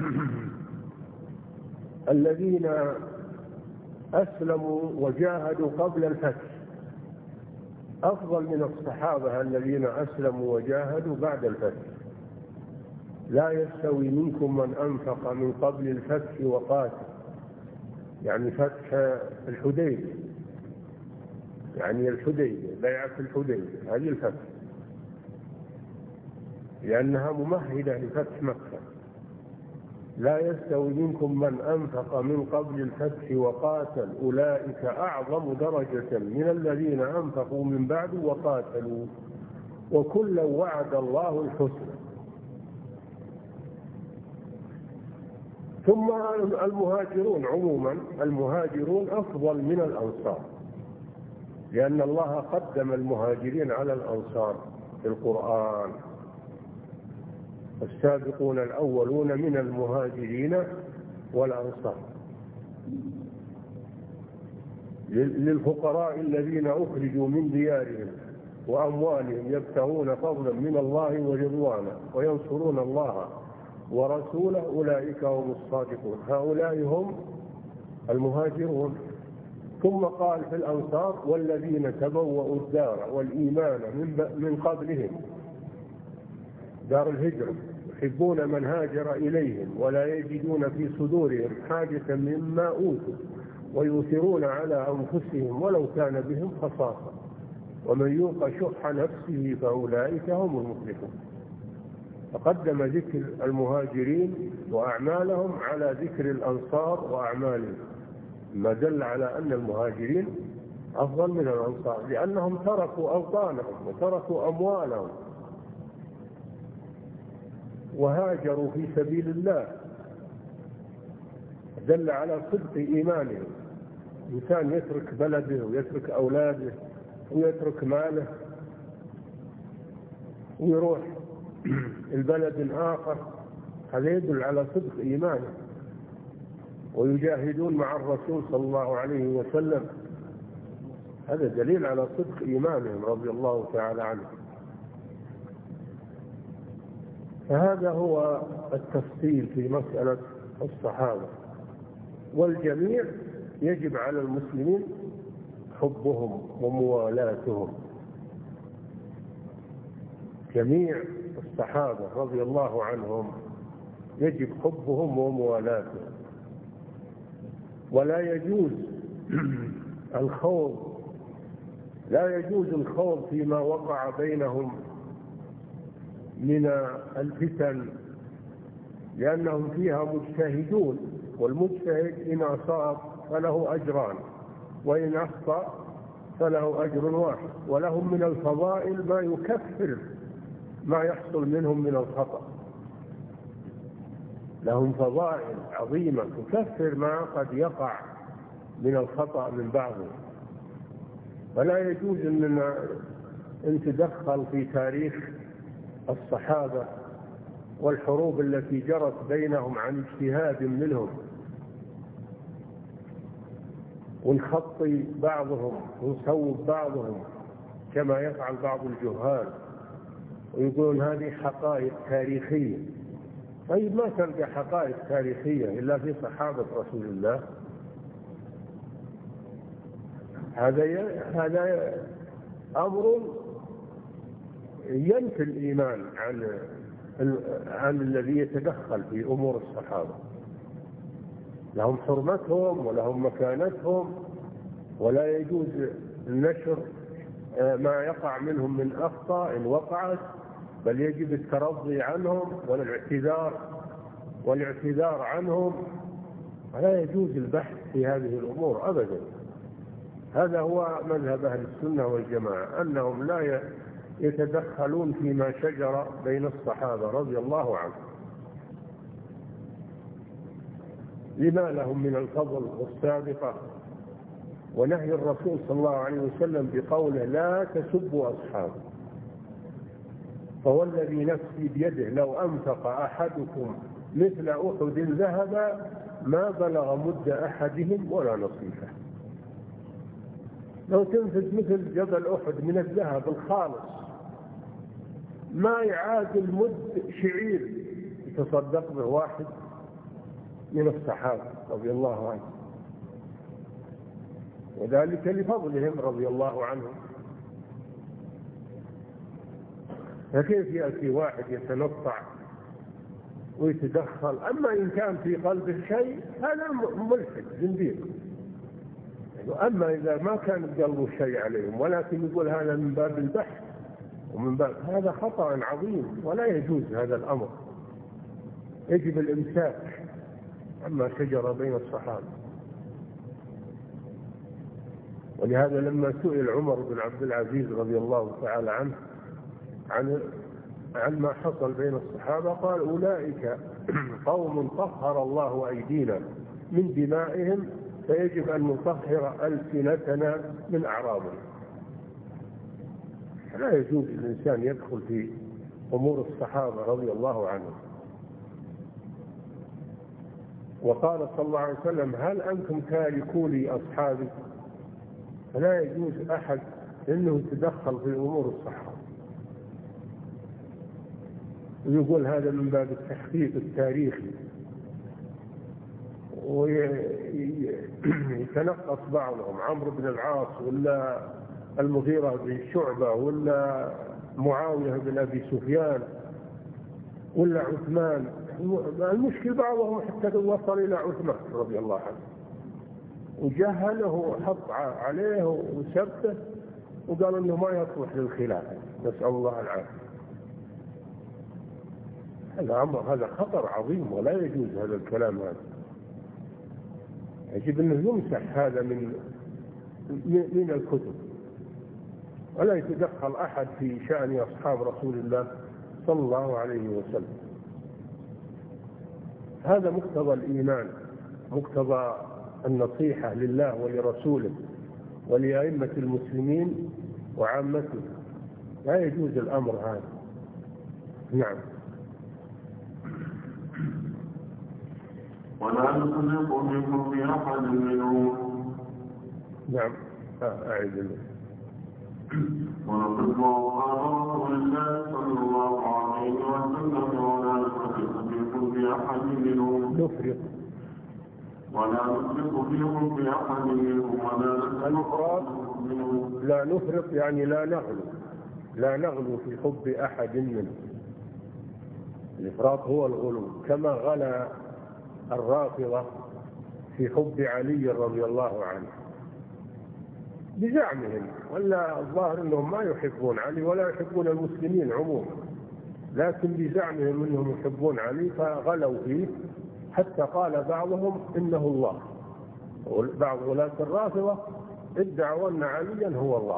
S2: الذين أسلموا وجاهدوا قبل الفتح أفضل من الصحابة الذين أسلموا وجاهدوا بعد الفتح. لا يستوي منكم من أنفق من قبل الفتح وقاتل، يعني فتح الحديبية، يعني الحديبية بيعة الحديبية هذه الفتح، لأنها ممهدة لفتح مكة. لا يستوي منكم من أنفق من قبل الفتح وقاتل أولئك أعظم درجة من الذين أنفقوا من بعد وقاتلوا وكلا وعد الله الحسنى. ثم المهاجرون عموما، المهاجرون أفضل من الأنصار، لأن الله قدم المهاجرين على الأنصار في القرآن. السابقون الأولون من المهاجرين والأنصار للفقراء الذين أخرجوا من ديارهم وأموالهم يبتغون فضلا من الله ورضوانه وينصرون الله ورسوله أولئك هم الصادقون. هؤلاء هم المهاجرون. ثم قال في الأنصار والذين تبوأوا الدار والإيمان من قبلهم، دار الهجرة، يحبون من هاجر إليهم ولا يجدون في صدورهم حاجة مما أوتوا ويؤثرون على أنفسهم ولو كان بهم خصاصة ومن يوق شح نفسه فأولئك هم المفلحون. فقدم ذكر المهاجرين وأعمالهم على ذكر الأنصار وأعمالهم، ما دل على أن المهاجرين أفضل من الأنصار لأنهم تركوا أوطانهم وتركوا أموالهم وهاجروا في سبيل الله. دل على صدق إيمانهم. إنسان يترك بلده ويترك أولاده ويترك ماله ويروح البلد آخر، هذا يدل على صدق إيمانه. ويجاهدون مع الرسول صلى الله عليه وسلم، هذا دليل على صدق إيمانهم رضي الله تعالى عنهم. فهذا هو التفصيل في مسألة الصحابة، والجميع يجب على المسلمين حبهم وموالاتهم. جميع الصحابة رضي الله عنهم يجب حبهم وموالاتهم، ولا يجوز الخوض، لا يجوز الخوض فيما وقع بينهم من الفتن، لأنهم فيها مجتهدون، والمجتهد إن أصاب فله أجران وإن أخطأ فله أجر واحد، ولهم من الفضائل ما يكفر ما يحصل منهم من الخطأ. لهم فضائل عظيمة تكفر ما قد يقع من الخطأ من بعضهم. فلا يجوز أن تدخل في تاريخ الصحابة والحروب التي جرت بينهم عن اجتهاد منهم، ونخطي بعضهم ونصوب بعضهم كما يفعل بعض الجهال ويقولون هذه حقائق تاريخية. طيب ما تلقى حقائق تاريخية إلا في صحابة رسول الله. هذا أمر ينفي الإيمان عن الذي يتدخل في أمور الصحابة. لهم حرمتهم ولهم مكانتهم، ولا يجوز النشر ما يقع منهم من أخطاء إن وقعت، بل يجب الترضي عنهم والاعتذار والاعتذار عنهم، فلا يجوز البحث في هذه الأمور أبدا. هذا هو مذهب أهل السنة والجماعة، أنهم لا يتدخلون فيما شجر بين الصحابة رضي الله عنهم، لما لهم من الفضل والسابقة. ونهي الرسول صلى الله عليه وسلم بقوله لا تسبوا أصحابه، فوالذي نفسي بيده لو أنفق أحدكم مثل أحد ذهبا ما بلغ مد أحدهم ولا نصيفه. لو تنفق مثل جبل أحد من الذهب الخالص ما يعادل مد شعير يتصدق به واحد من الصحابة رضي الله عنهم، وذلك لفضلهم رضي الله عنهم. فكيف يأتي واحد يتنطع ويتدخل؟ أما إن كان في قلبه شيء هذا ملحد زنديق. أما إذا ما كان قلبه شيء عليهم ولكن يقول هذا من باب البحث ومن باب، هذا خطأ عظيم ولا يجوز هذا الأمر. يجب الإمساك عما شجر بين الصحابة. ولهذا لما سئل عمر بن عبد العزيز رضي الله تعالى عنه عن ما حصل بين الصحابة قال أولئك قوم طهر الله أيدينا من دمائهم فيجب أن نطهر ألسنتنا من أعراضهم. لا يجوز الإنسان يدخل في أمور الصحابة رضي الله عنهم. وقال صلى الله عليه وسلم هل أنتم تاركوا لي أصحابي؟ فلا يجوز أحد أنه يتدخل في أمور الصحابة ويقول هذا من باب التحقيق التاريخي، ويتنقص بعضهم عمرو بن العاص ولا المغيرة بن شعبة ولا معاوية بن أبي سفيان ولا عثمان. المشكل بعضهم حتى وصل إلى عثمان رضي الله عنه وجهله وحط عليه وسبته وقال إنه ما يصلح للخلافة، نسأل الله العافية. هذا خطر عظيم ولا يجوز هذا الكلام. هذا يجب أنه يمسح هذا من الكتب، ولا يتدخل أحد في شأن أصحاب رسول الله صلى الله عليه وسلم. هذا مقتضى الإيمان، مقتضى النصيحة لله ولرسوله ولأئمة المسلمين وعامته. لا يجوز الأمر هذا. نعم.
S1: ولا نصدق منكم في أحد منهم.
S2: نعم. أعيد الله.
S1: ونصدق أصحاب رسول الله صلى الله عليه وسلم ولا نصدق منكم في أحد منهم.
S2: نفرق.
S1: ولا نصدق فيكم في أحد منهم ولا
S2: الإفراط لا نفرط يعني لا نغلو في حب أحد منهم. الإفراط هو الغلو، كما غلا الرافضة في حب علي رضي الله عنه بزعمهم، ولا الظاهر أنهم ما يحبون علي ولا يحبون المسلمين عموما، لكن بزعمهم أنهم يحبون علي فغلوا فيه حتى قال بعضهم إنه الله. بعض ولاة الرافضة ادعوا أن عليا هو الله،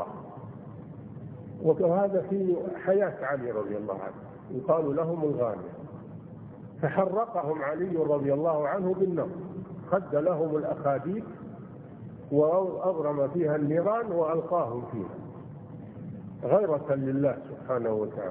S2: وهذا في حياة علي رضي الله عنه، يقال لهم الغالية. فحرقهم علي رضي الله عنه بالنار، خد لهم الأخاديد وأضرم فيها النيران وألقاهم فيها غيرة لله سبحانه وتعالى.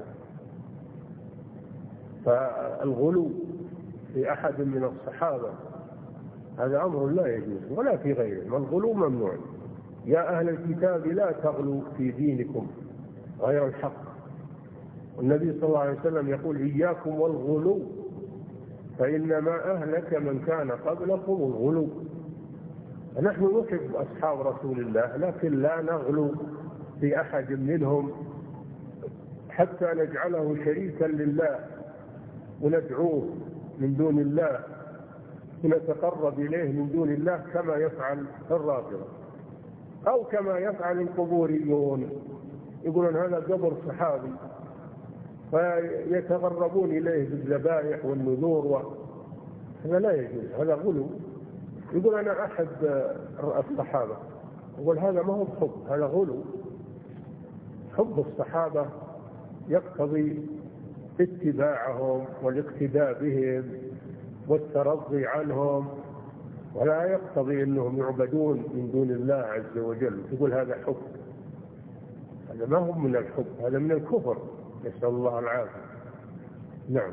S2: فالغلو في أحد من الصحابة هذا أمر لا يجوز، ولا في غيرهم. الغلو ممنوع. يا أهل الكتاب لا تغلوا في دينكم غير الحق. والنبي صلى الله عليه وسلم يقول إياكم والغلو فإنما أهلك من كان قبلكم الغلو. نحن نحب أصحاب رسول الله لكن لا نغلو في أحد منهم حتى نجعله شريكا لله وندعوه من دون الله ونتقرب إليه من دون الله كما يفعل الرافضة أو كما يفعل القبوريون. يقولون هذا قبر صحابي فيتقربون إليه بالذبائح والنذور هذا لا يجوز، هذا غلو. يقول أنا أحد الصحابة، يقول هذا ما هو حب، هذا غلو. حب الصحابة يقتضي اتباعهم والاقتداء بهم والترضي عنهم، ولا يقتضي أنهم يعبدون من دون الله عز وجل. يقول هذا حب، هذا ما هو من الحب، هذا من الكفر، نسأل الله العافية. نعم.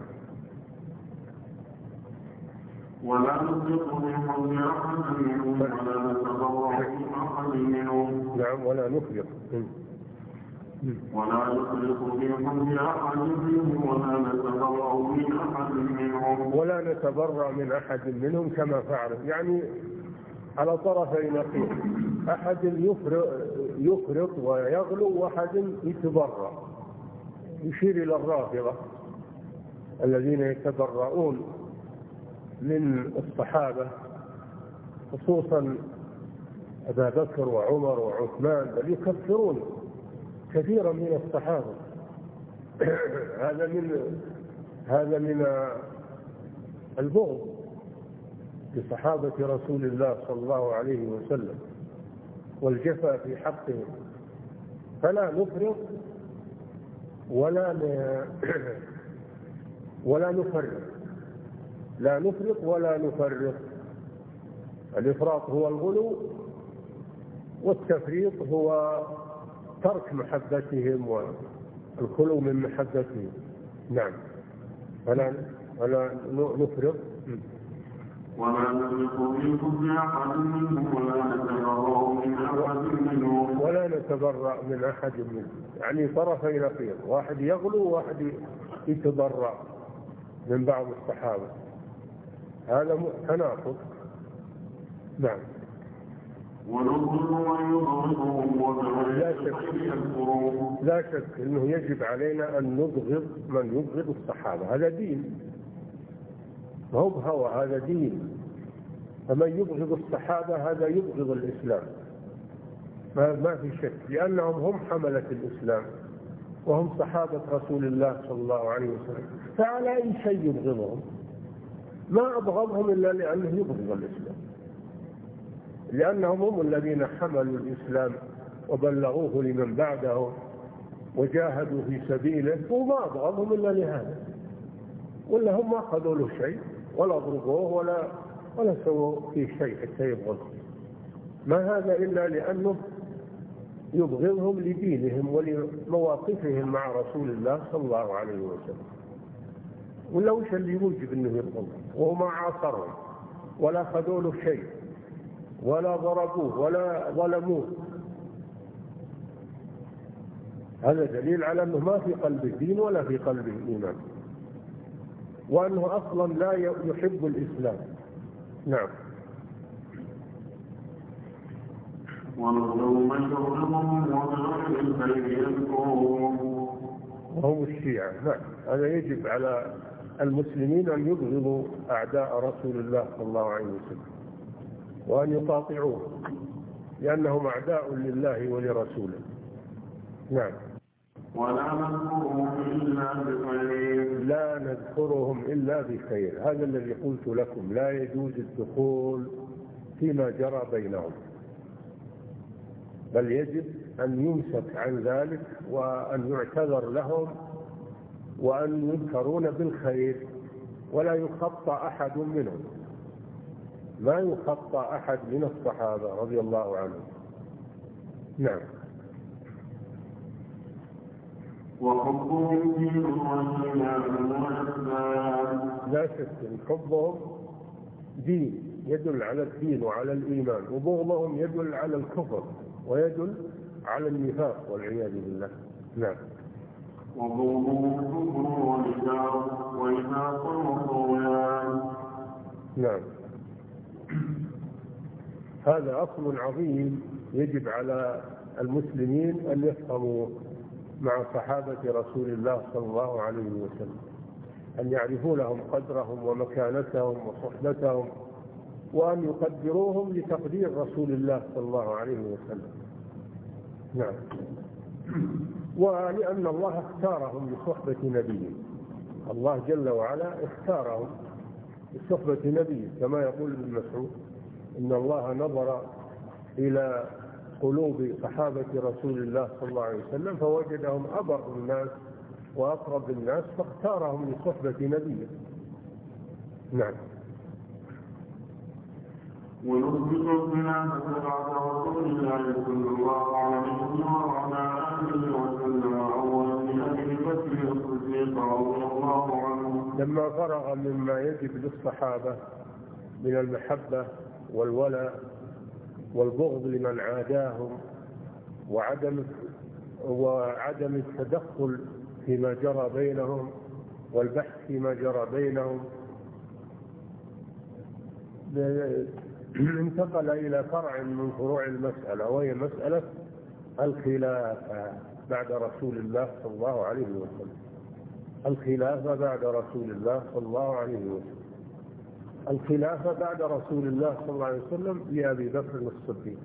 S1: ولا نطلق بحب أحد منهم ولا نتبرأ من أحد منهم.
S2: نعم. ولا نفرق
S1: ولا نطلق بحب أحد منهم ولا نتبرأ من أحد منهم.
S2: ولا نتبرأ من أحد منهم كما فعل، يعني على طرفي نقيض، أحد يفرط ويغلو وأحد يتبرأ. يشير إلى الرافضة الذين يتبرؤون من الصحابة، خصوصا أبا بكر وعمر وعثمان، بل يكفرون كثيرا من الصحابة. هذا من البغض لصحابة رسول الله صلى الله عليه وسلم والجفا في حقهم. فلا نفرط ولا نفرط، لا نفرط ولا نفرط. الإفراط هو الغلو، والتفريط هو ترك محبتهم والخلو من محبتهم. نعم. ولا نفرط
S1: ولا نطلق بحب أحد منهم ولا نتبرأ من أحد منهم.
S2: ولا نتبرأ من أحد منهم، يعني طرفي نقيض، واحد يغلو وواحد يتبرأ من بعض الصحابة، هذا تناقض. نعم. لا شك أنه يجب علينا أن نبغض من يبغض الصحابة، هذا دين، ما هو بهوى، هذا دين. فمن يبغض الصحابة هذا يبغض الإسلام، ما في شك، لأنهم هم حملة الإسلام وهم صحابة رسول الله صلى الله عليه وسلم. فعلى أي شيء يبغضهم؟ ما أبغضهم إلا لأنه يبغض الإسلام، لأنهم هم الذين حملوا الإسلام وبلغوه لمن بعده وجاهدوا في سبيله، وما أبغضهم إلا لهذا. ولا هم ما أخذوا له شيء ولا ضربوه ولا سووا فيه شيء حتى يبغضهم. ما هذا إلا لأنه يبغضهم لدينهم ولمواقفهم مع رسول الله صلى الله عليه وسلم. ولا وش اللي يوجب أنه يبغضهم وهو ما عاصرهم ولا أخذوا له شيء ولا ضربوه ولا ظلموه؟ هذا دليل على أنه ما في قلبه دين ولا في قلبه إيمان، وأنه أصلا لا يحب الإسلام. نعم. وهم الشيعة. نعم. هذا يجب على المسلمين أن يبغضوا أعداء رسول الله صلى الله عليه وسلم وأن يقاطعوه، لأنهم أعداء لله ولرسوله. نعم.
S1: ولا نذكرهم إلا بخير.
S2: لا نذكرهم إلا بخير، هذا الذي قلت لكم، لا يجوز الدخول فيما جرى بينهم، بل يجب أن يمسك عن ذلك وأن يعتذر لهم وأن يذكرون بالخير، ولا يخطى أحد منهم، ما يخطى أحد من الصحابة رضي الله عنهم. نعم.
S1: وحبهم دين وإيمان
S2: لا شك أن حبهم دين يدل على الدين وعلى الإيمان، وبغضهم يدل على الكفر ويدل على النفاق والعياذ بالله. نعم.
S1: وبغضهم كفر ونفاق وطغيان.
S2: نعم. هذا أصل عظيم يجب على المسلمين أن يفهموا مع صحابة رسول الله صلى الله عليه وسلم، أن يعرفوا لهم قدرهم ومكانتهم وصحبتهم، وأن يقدروهم لتقدير رسول الله صلى الله عليه وسلم. نعم. ولأن الله اختارهم لصحبة نبيه، الله جل وعلا اختارهم بصحبة نبيه، كما يقول ابن مسعود إن الله نظر إلى قلوب صحابة رسول الله صلى الله عليه وسلم فوجدهم أبر الناس وأقرب الناس فاختارهم لصحبة نبيه. نعم.
S1: ونثبت خلافة بعد رسول الله صلى الله عليه وعلى آله وسلم أول أبي بكر الصديق رضي الله عنه
S2: لما فرغ مما يجب للصحابة من المحبة والولاء والبغض لمن عاداهم وعدم التدخل فيما جرى بينهم والبحث فيما جرى بينهم، انتقل إلى فرع من فروع المسألة، وهي مسألة الخلافة بعد رسول الله صلى الله عليه وسلم. الخلافة بعد رسول الله صلى الله عليه وسلم. الخلافة بعد رسول الله صلى الله عليه وسلم لأبي بكر الصديق،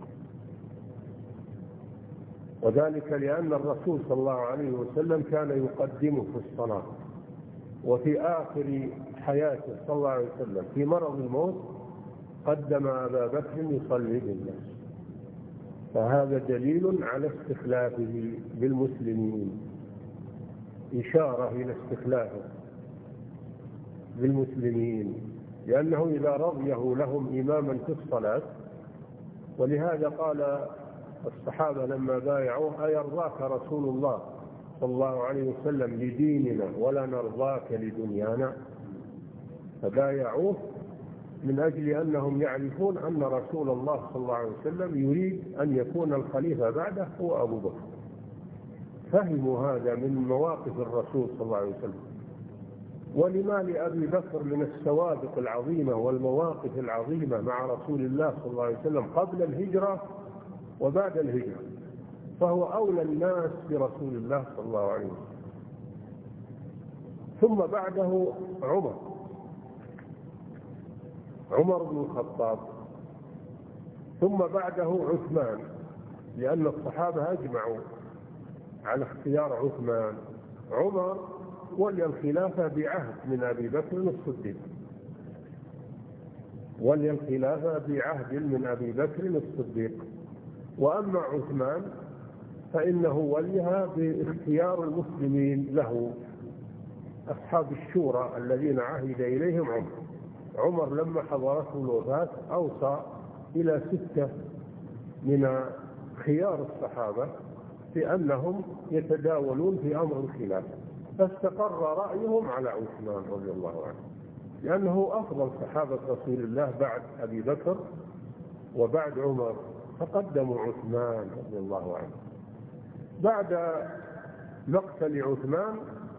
S2: وذلك لأن الرسول صلى الله عليه وسلم كان يقدمه في الصلاة، وفي آخر حياته صلى الله عليه وسلم في مرض الموت قدم أبا بكر يصلي بالناس، فهذا دليل على استخلافه بالمسلمين، إشارة إلى استخلافه بالمسلمين، لأنه إذا رضيه لهم إماما في الصلاة. ولهذا قال الصحابة لما بايعوه أيرضاك رسول الله صلى الله عليه وسلم لديننا ولا نرضاك لدنيانا؟ فبايعوه من أجل أنهم يعرفون أن رسول الله صلى الله عليه وسلم يريد أن يكون الخليفة بعده هو أبو بكر. فهموا هذا من مواقف الرسول صلى الله عليه وسلم. ولما لأبي بكر من السوابق العظيمة والمواقف العظيمة مع رسول الله صلى الله عليه وسلم قبل الهجرة وبعد الهجرة، فهو أولى الناس برسول الله صلى الله عليه وسلم. ثم بعده عمر بن الخطاب، ثم بعده عثمان، لأن الصحابة أجمعوا على اختيار عثمان. عمر ولي الخلافة بعهد من أبي بكر الصديق، ولي الخلافة بعهد من أبي بكر الصديق. وأما عثمان فإنه وليها باختيار المسلمين له، أصحاب الشورى الذين عهد إليهم عمر لما حضرته الوفاة أوصى إلى 6 من خيار الصحابة بأنهم يتداولون في أمر الخلافة، فاستقر رأيهم على عثمان رضي الله عنه، لأنه أفضل صحابة رسول الله بعد أبي بكر وبعد عمر، فقدموا عثمان رضي الله عنه. بعد مقتل عثمان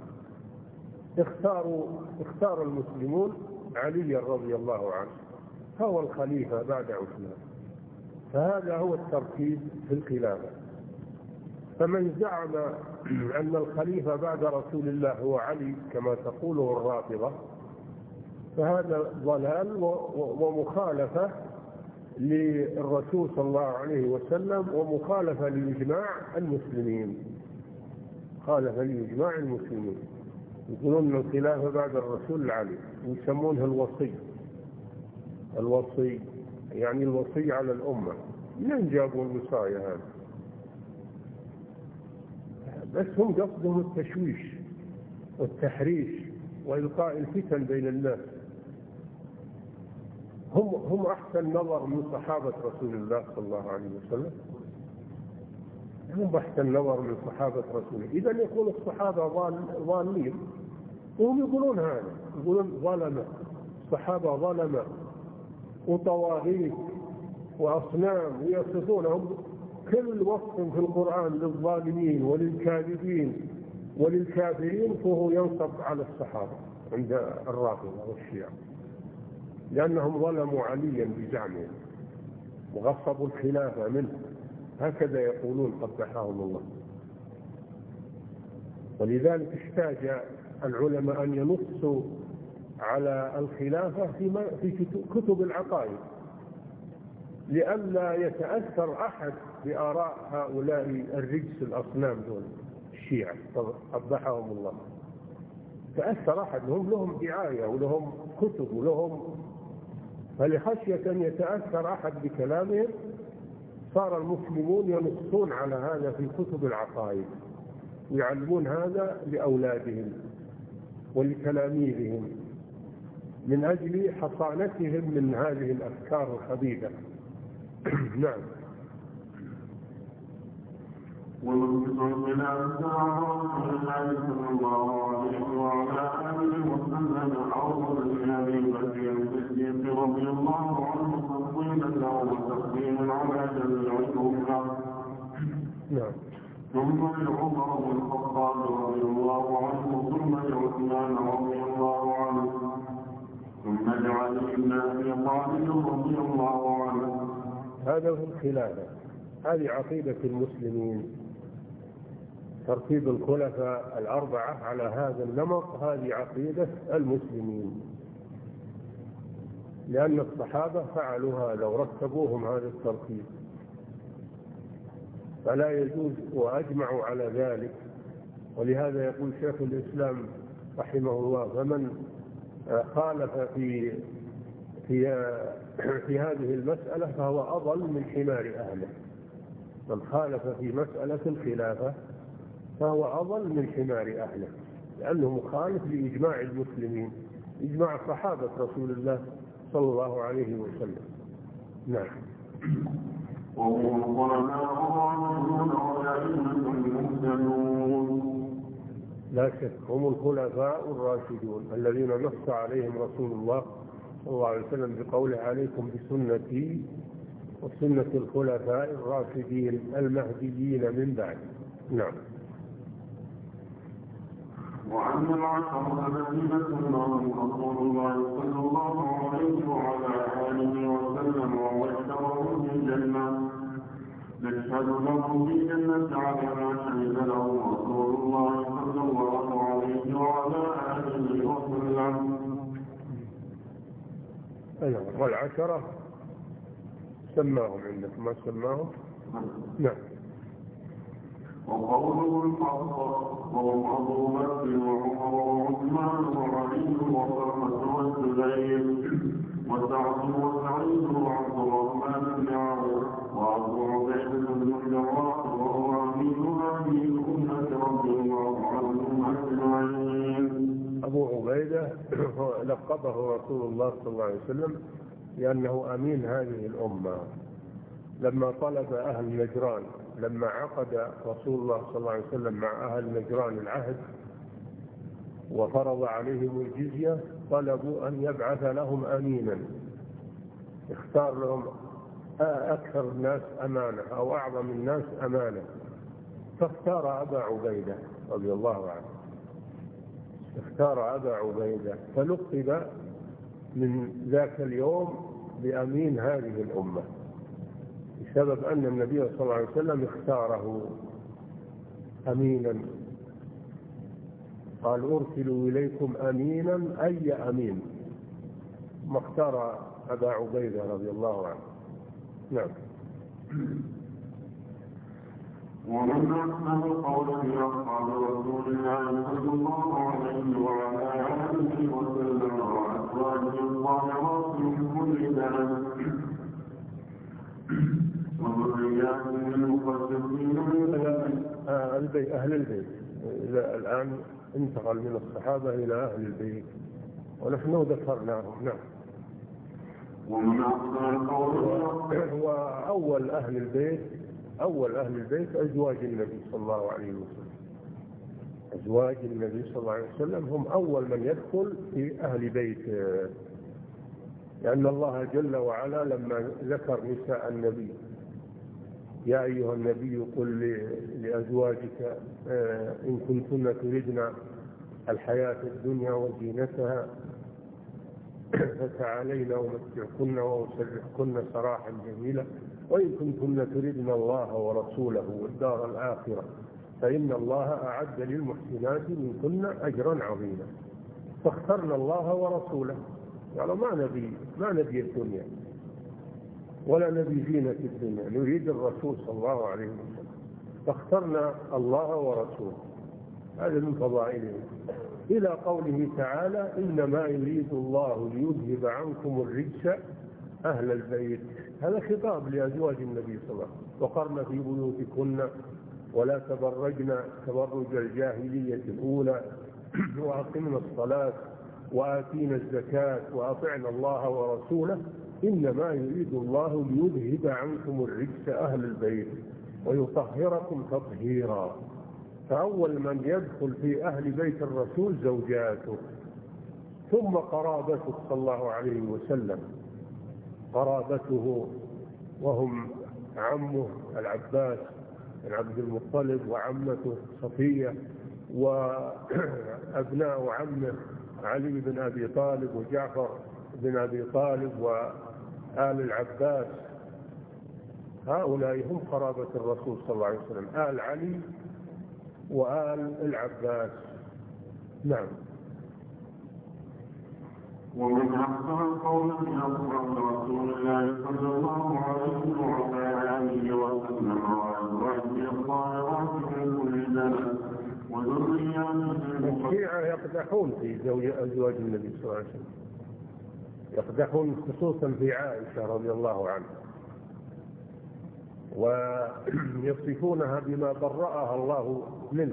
S2: اختار المسلمون علي رضي الله عنه هو الخليفة بعد عثمان. فهذا هو الترتيب في الخلافة. فمن زعم أن الخليفة بعد رسول الله هو علي كما تقوله الرافضة فهذا ضلال ومخالفة للرسول صلى الله عليه وسلم، ومخالفة لإجماع المسلمين. خالف لإجماع المسلمين، يقولون الخلافة بعد الرسول علي، ويسمونها الوصي يعني الوصي على الأمة. من جابوا الوصاية هذا؟ بس هم قصدهم التشويش والتحريش وإلقاء الفتن بين الناس. هم أحسن نظر من صحابة رسول الله صلى الله عليه وسلم، هم أحسن نظر من صحابة رسوله. إذا يقول الصحابة ضالين، وهم يقولون هذا، يقولون ظلمة، الصحابة ظلمة وطواغيت وأصنام، ويصفونهم كل وصف في القرآن للظالمين وللكاذبين وللكافرين فهو ينصب على الصحابة عند الرافضة والشيعة، لأنهم ظلموا عليا بزعمهم وغصبوا الخلافة منه، هكذا يقولون قبحهم الله. ولذلك احتاج العلماء أن ينصوا على الخلافة في كتب العقائد، لئلا يتأثر أحد بآراء هؤلاء الرجس الأصنام دول الشيعة قبحهم الله. تأثر أحد لهم دعاية ولهم كتب ولهم، فلخشية أن يتأثر أحد بكلامهم صار المسلمون ينصون على هذا في كتب العقائد ويعلمون هذا لأولادهم ولتلاميذهم من أجل حصانتهم من هذه الأفكار الخبيثة. نعم.
S1: ومن من أنزع الله صلى الله عليه وعلى آله وسلم أول من أبي بكر الصديق رضي الله عنه تفضيلا له وتقديما على جميع الأمة.
S2: نعم.
S1: ثم لعمر بن الخطاب رضي الله عنه، ثم لعثمان رضي الله عنه، ثم لعلي بن أبي طالب رضي الله عنه.
S2: هذا هو الخلافة، هذه عقيدة المسلمين، ترتيب الخلفاء الأربعة على هذا النمط، هذه عقيدة المسلمين، لأن الصحابة فعلوا هذا ورتبوهم هذا الترتيب، فلا يجوز، وأجمعوا على ذلك. ولهذا يقول شيخ الإسلام رحمه الله: فمن خالف في هذه المسألة فهو أضل من حمار أهله. من خالف في مسألة الخلافة فهو أضل من حمار أهله، لأنه مخالف لإجماع المسلمين، إجماع صحابة رسول الله صلى الله عليه وسلم. نعم.
S1: وهم الخلفاء الراشدون والأئمة المهتدون.
S2: لا شك هم الخلفاء الراشدون الذين نص عليهم رسول الله صلى الله عليه وسلم بقوله: عليكم بسنتي وسنة الخلفاء الراشدين المهديين من بعد. نعم.
S1: وعن العشرة الذين سماهم رسول الله صلى الله عليه وعلى آله وسلم وبشرهم بالجنة، نشهد لهم بالجنة على ما شهد لهم رسول الله صلى الله عليه وعلى آله وسلم.
S2: والعشرة سماهم عندكم، ما سماهم؟ نعم.
S1: وقوله الحق وهم أبو بكر وعمر وعثمان وعلي وطلحة والزبير وسعد وسعيد وعبد الرحمن بن عوف وأبو عبيدة بن الجراح وهو أمين هذه الأمة رضي الله عنهم أجمعين.
S2: أبو عبيدة لقبه رسول الله صلى الله عليه وسلم لأنه أمين هذه الأمة. لما طلب أهل نجران، لما عقد رسول الله صلى الله عليه وسلم مع أهل نجران العهد وفرض عليهم الجزية، طلبوا أن يبعث لهم أمينا اختار لهم أكثر الناس أمانة أو أعظم الناس أمانة، فاختار أبا عبيدة رضي الله عنه، اختار أبا عبيدة، فلقب من ذاك اليوم بأمين هذه الأمة، بسبب أن النبي صلى الله عليه وسلم اختاره أمينا. قال: أرسلوا إليكم أمينا، أي أمين، ما اختار أبا عبيدة رضي الله عنه. نعم.
S1: ومن أحسن قولا في أصحاب رسول الله صلى الله عليه وعلى آله وسلم وأزواجه الطاهرات من كل دنس وذرياته المقدسين
S2: أهل البيت. الآن انتقل من الصحابة إلى أهل البيت ونحن ذكرناهم. نعم.
S1: ومن أحسن قولا
S2: وأول أهل البيت أزواج النبي صلى الله عليه وسلم. أزواج النبي صلى الله عليه وسلم هم أول من يدخل في أهل بيت، لأن الله جل وعلا لما ذكر نساء النبي: يا أيها النبي قل لأزواجك إن كنتن تردن الحياة الدنيا وزينتها فتعالين ومتعكن وأسرحكن سراحا جميلا، وإن كنتن تردن الله ورسوله والدار الآخرة فإن الله أعد للمحسنات منكن أجرا عظيما. فاخترنا الله ورسوله، قالوا ما نبي الدنيا ولا نبي زينة الدنيا، نريد الرسول صلى الله عليه وسلم، فاخترنا الله ورسوله، هذا من فضائلهم. إلى قوله تعالى إنما يريد الله ليذهب عنكم الرجس أهل البيت. هذا خطاب لأزواج النبي صلى الله عليه وسلم: وقرن في بيوتكن ولا تبرجن تبرج الجاهلية الأولى وأقمنا الصلاة وآتينا الزكاة وأطعنا الله ورسوله إنما يريد الله ليذهب عنكم الرجس أهل البيت ويطهركم تطهيرا. فأول من يدخل في أهل بيت الرسول زوجاته، ثم قرابته صلى الله عليه وسلم، قرابته وهم عمه العباس بن عبد المطلب وعمته صفية وأبناء عمه علي بن أبي طالب وجعفر بن أبي طالب وآل العباس. هؤلاء هم قرابة الرسول صلى الله عليه وسلم: آل علي وآل العباس. نعم.
S1: ومن أحسن قولا أصحاب رسول الله صلى الله عليه وعلى آله وسلم وأزواجه الطاهرات من كل ذنب وذرياته.
S2: الشيعة يقدحون في أزواج النبي صلى الله عليه وسلم، يقدحون خصوصا في عائشة رضي الله عنها، ويصفونها بما برأها الله منه،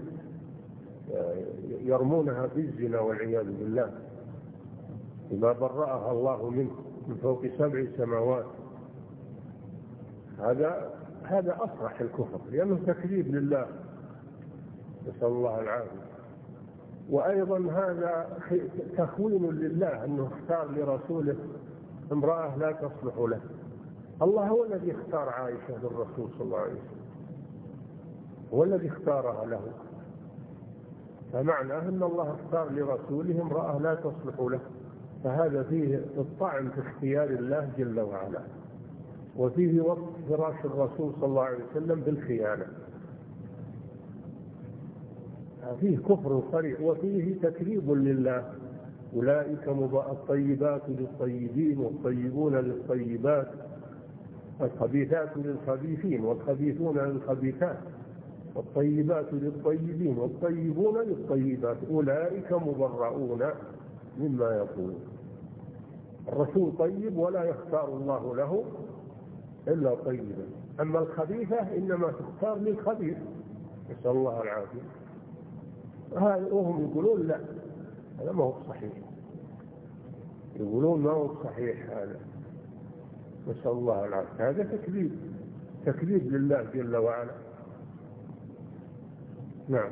S2: يرمونها بالزنا والعياذ بالله، بما برأها الله منه من فوق 7 سماوات. هذا أصرح الكفر، لأنه تكذيب لله، نسأل الله العافية. وأيضا هذا تخوين لله، أنه اختار لرسوله امرأة لا تصلح له. الله هو الذي اختار عائشة للرسول صلى الله عليه وسلم، هو الذي اختارها له، فمعناه أن الله اختار لرسوله امرأة لا تصلح له، فهذا فيه الطعن في اختيار الله جل وعلا، وفيه وصف فراش الرسول صلى الله عليه وسلم بالخيانة. فيه كفر صريح وفيه تكذيب لله. أولئك الطيبات للطيبين والطيبون للطيبات والخبيثات للخبيثين والخبيثون للخبيثات والطيبات للطيبين والطيبون للطيبات أولئك مبرؤون مما يقولون. الرسول طيب ولا يختار الله له إلا طيبا، أما الخبيثة إنما تختار للخبيث، نسأل الله العافية. وهم يقولون لا، هذا ما هو صحيح، يقولون ما هو صحيح هذا، نسأل الله العافية. هذا تكذيب لله جل وعلا. نعم.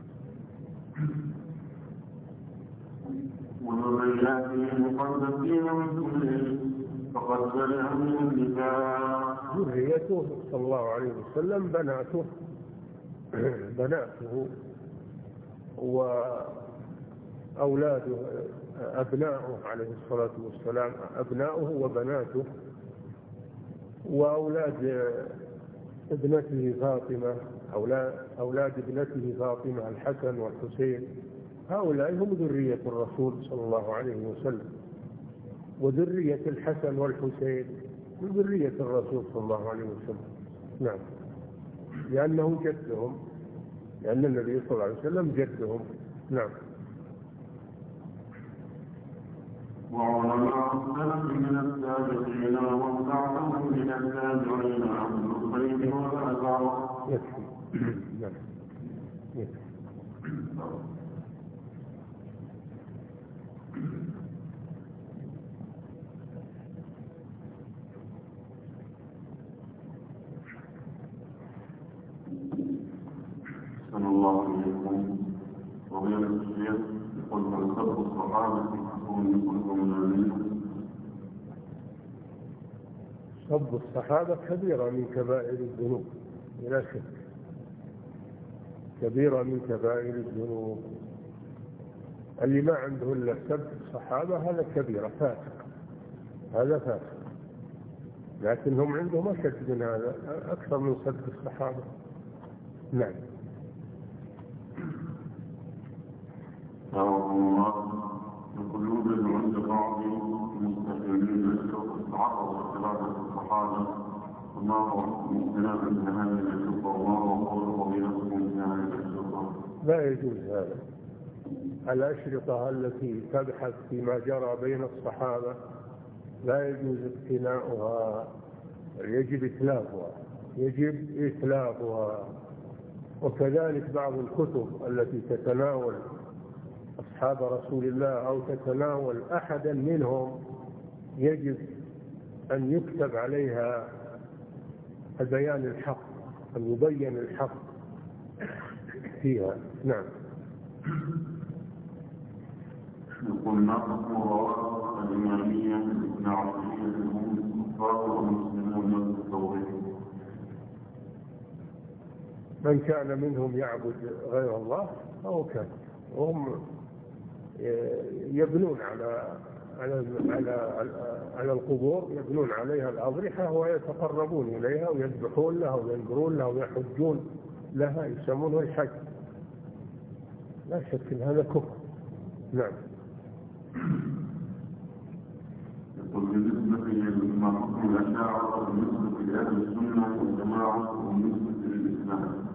S1: وذرياته مقدسين من كل فقد برئ من النساء.
S2: ذريته صلى الله عليه وسلم بناته وأولاده، أبناؤه عليه الصلاة والسلام، أبناؤه وبناته وأولاد ابنته فاطمة، أولاد ابنته فاطمة الحسن والحسين، هؤلاء هم ذرية الرسول صلى الله عليه وسلم، وذرية الحسن والحسين من ذرية الرسول صلى الله عليه وسلم. نعم، لأنه جدهم، لأن النبي صلى الله عليه وسلم جدهم. نعم.
S1: وعلماء السلف من السابقين ومن بعدهم من التابعين عن الخير والأثر.
S2: يكفي. نعم. يكفي.
S1: صلى الله عليكم. وغير الشيخ يقول من سب الصحابة يكون كلهم آمنين.
S2: سب الصحابة كبيرة من كبائر الذنوب بلا شك، كبيرة من كبائر الذنوب. اللي ما عنده إلا سب الصحابة هذا كبيرة، فاسق، هذا فاسق، لكنهم عندهم أشد من هذا، أكثر من سب الصحابة. نعم.
S1: القلوب عند بعض المستقيمين لشوق الصحابة واختلاف الصحابة، وما هو امتناع هذه الشوق، وما هو قول فضيلتكم في هذه الشوق؟
S2: لا يجوز هذا، الأشرطة التي تبحث فيما جرى بين الصحابة لا يجوز اقتناؤها، يجب إتلافها، يجب إتلافها. وكذلك بعض الكتب التي تتناول أصحاب رسول الله أو تتناول أحدا منهم يجب أن يكتب عليها بيان الحق، أن يبين الحق فيها. نعم.
S1: يقول ناقص مراءة الإمامية ابن عطية هم الكفار والمسلمون بالتوحيد.
S2: من كان منهم يعبد غير الله فهو كافر، وهم يبنون على القبور، يبنون عليها الأضرحة ويتقربون إليها ويذبحون لها وينذرون لها ويحجون لها، يسمونها الحج. لا شك أن هذا كفر. نعم.
S1: يقول بالنسبة لما حكم الأشاعرة بالنسبة لأهل السنة والجماعة وبالنسبة للإسلام.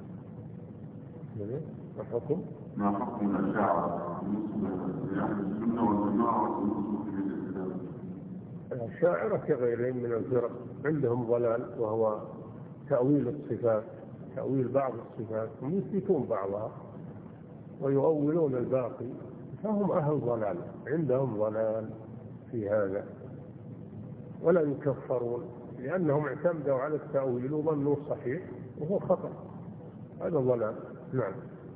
S1: ما حكم الأشاعرة بالنسبة لأهل السنة والجماعة وبالنسبة للإسلام؟
S2: الأشاعرة كغيرهم من الفرق عندهم ضلال، وهو تأويل الصفات، تأويل بعض الصفات، ويثبتون بعضها ويؤولون الباقي، فهم أهل ضلال، عندهم ضلال في هذا ولا يكفرون، لأنهم اعتمدوا على التأويل وظنوا صحيح وهو خطأ، هذا ضلال. نعم.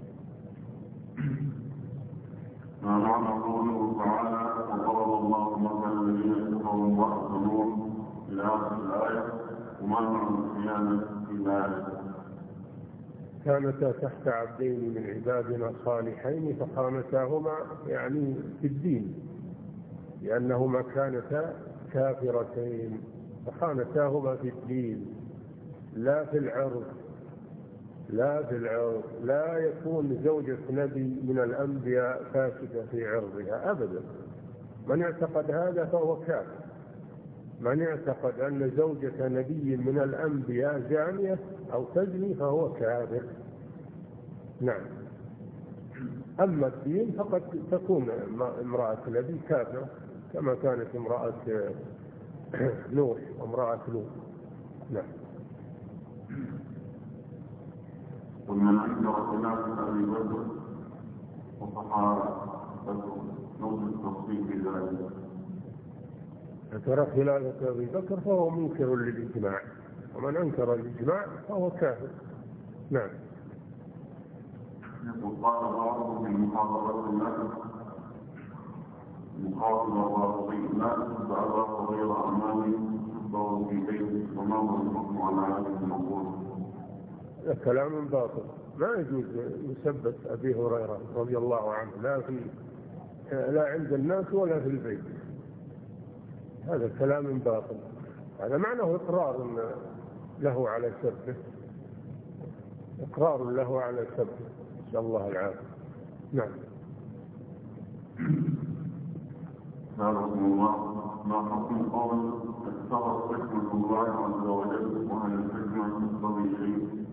S1: ما معنى قوله تعالى وضرب الله مثلا الذين كفروا امرأة نوح إلى آخر الآية، وما معنى الخيانة في الآية؟
S2: كانتا تحت عبدين من عبادنا صالحين فخانتاهما، يعني في الدين، لأنهما كانتا كافرتين، فخانتاهما في الدين لا في العرض. لا يكون زوجة نبي من الأنبياء فاسدة في عرضها أبدا. من اعتقد هذا فهو كافر. من اعتقد أن زوجة نبي من الأنبياء زانية أو تزني فهو كافر. نعم. أما الدين فقد تكون امرأة نبي كافرة كما كانت امرأة نوح وامرأة لوط. نعم.
S1: ومن أنكر خلافة أبي بكر وصحابته نوع التصريح في ذلك.
S2: ترى خلافة أبي بكر فهو منكر للإجماع، ومن أنكر الإجماع فهو كافر. نعم.
S1: وقال بعضهم في محاضرة الله مخاطب الرافضي لا تسب أباه غير أمامي تسبه في بيته، وما هو الحكم على هذه المقولة؟
S2: هذا كلام باطل، ما يجوز يثبت أبي هريرة رضي الله عنه لا عند الناس ولا في البيت. هذا كلام باطل، هذا معناه إقرار له على سبه، إقرار له على سبه، نسأل الله العافية. نعم.
S1: رحمه الله ما حكم قول اكثرت حكمة الله عز وجل وهل الحكمة تقتضي شيء؟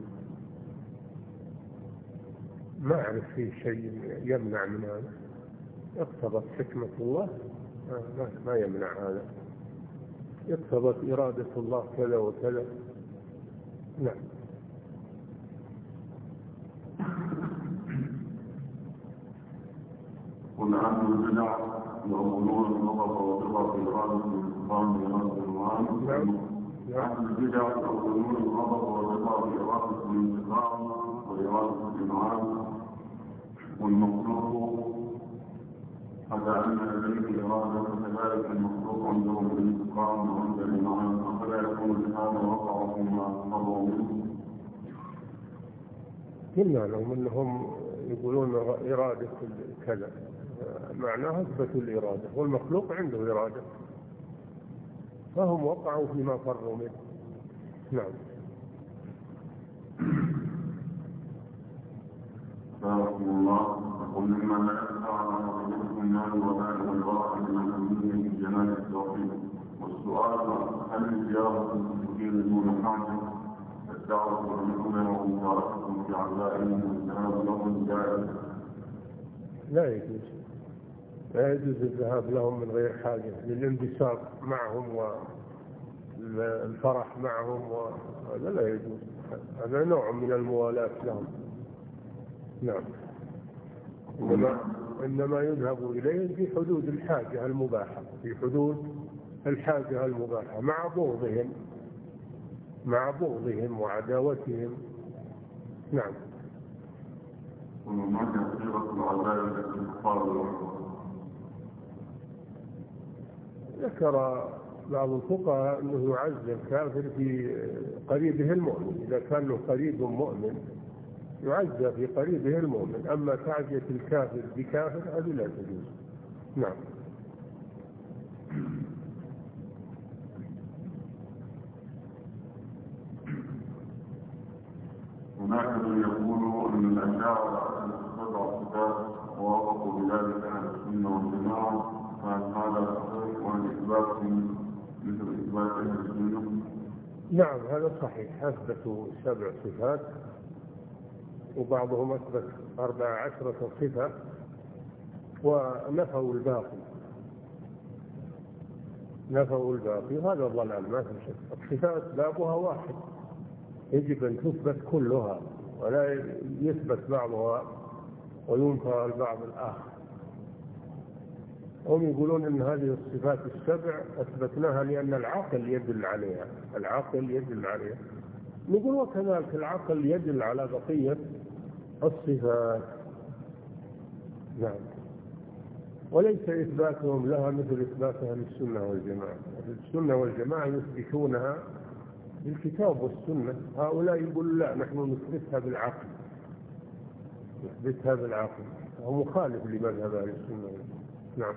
S2: ما أعرف فيه شيء يمنع من هذا. اقتضت حكمة الله ما يمنع هذا، اقتضت إرادة الله كذا وكذا. نعم.
S1: قل أهل البدع يقولون النظر والرضا في إرادة الانتقام وإرادة الوعي. أهل البدع يقولون النظر والرضا في إرادة الانتقام وإرادة الإنعام والمخلوق، حتى أن لديه إرادة كذلك المخلوق عندهم الانتقام وعند الإنعام، فلا يكون هذا وقع فيما فروا منه.
S2: قلنا لهم أنهم يقولون إرادة كذا، معناها اثبتوا الإرادة، والمخلوق عنده إرادة، فهم وقعوا فيما فروا منه. نعم.
S1: بارك الله. يقول مما لا يخفى على رجلكم النار وبال والبراء من الأمنية في جنان التوحيد. والسؤال هل الزيارة المسلمين دون حاجة الدعوة والمؤمنة ومشاركتهم في عزائهم والذهاب لهم جائز؟
S2: لا يجوز، لا يجوز الذهاب لهم من غير حاجة، للانبساط معهم والفرح معهم، وهذا لا يجوز، هذا نوع من الموالاة لهم. نعم. إنما يذهب إليه في حدود الحاجة المباحة، في حدود الحاجة المباحة، مع بغضهم وعداوتهم. نعم.
S1: وما كان صيغة العذاب التي تقال
S2: ذكر بعض الفقهاء أنه يعذب كافر في قريبه المؤمن، إذا كان له قريب مؤمن يعذب في قريبه المؤمن، أما تعزية الكافر بكافر هذه لا تجوز. نعم.
S1: هناك من يقول أن الأشاعرة تتبع صفات ووافقوا بذلك أهل السنة والجماعة، فهذا صحيح والإثبات مثل إثبات أهل السنة؟
S2: نعم هذا صحيح، أثبتوا 7 صفات، وبعضهم أثبت 14 صفة ونفوا الباقي، وهذا ضلال ما في شك. الصفات بابها واحد، يجب أن تثبت كلها ولا يثبت بعضها وينفى البعض الآخر. هم يقولون أن هذه الصفات 7 أثبتناها لأن العقل يدل عليها، نقول وكذلك العقل يدل على بقية الصفات. نعم. وليس إثباتهم لها مثل إثبات أهل السنة والجماعة. أهل السنة والجماعة يثبتونها بالكتاب والسنة، هؤلاء يقول لا نحن نثبتها بالعقل، هو مخالف لمذهب أهل السنة. نعم.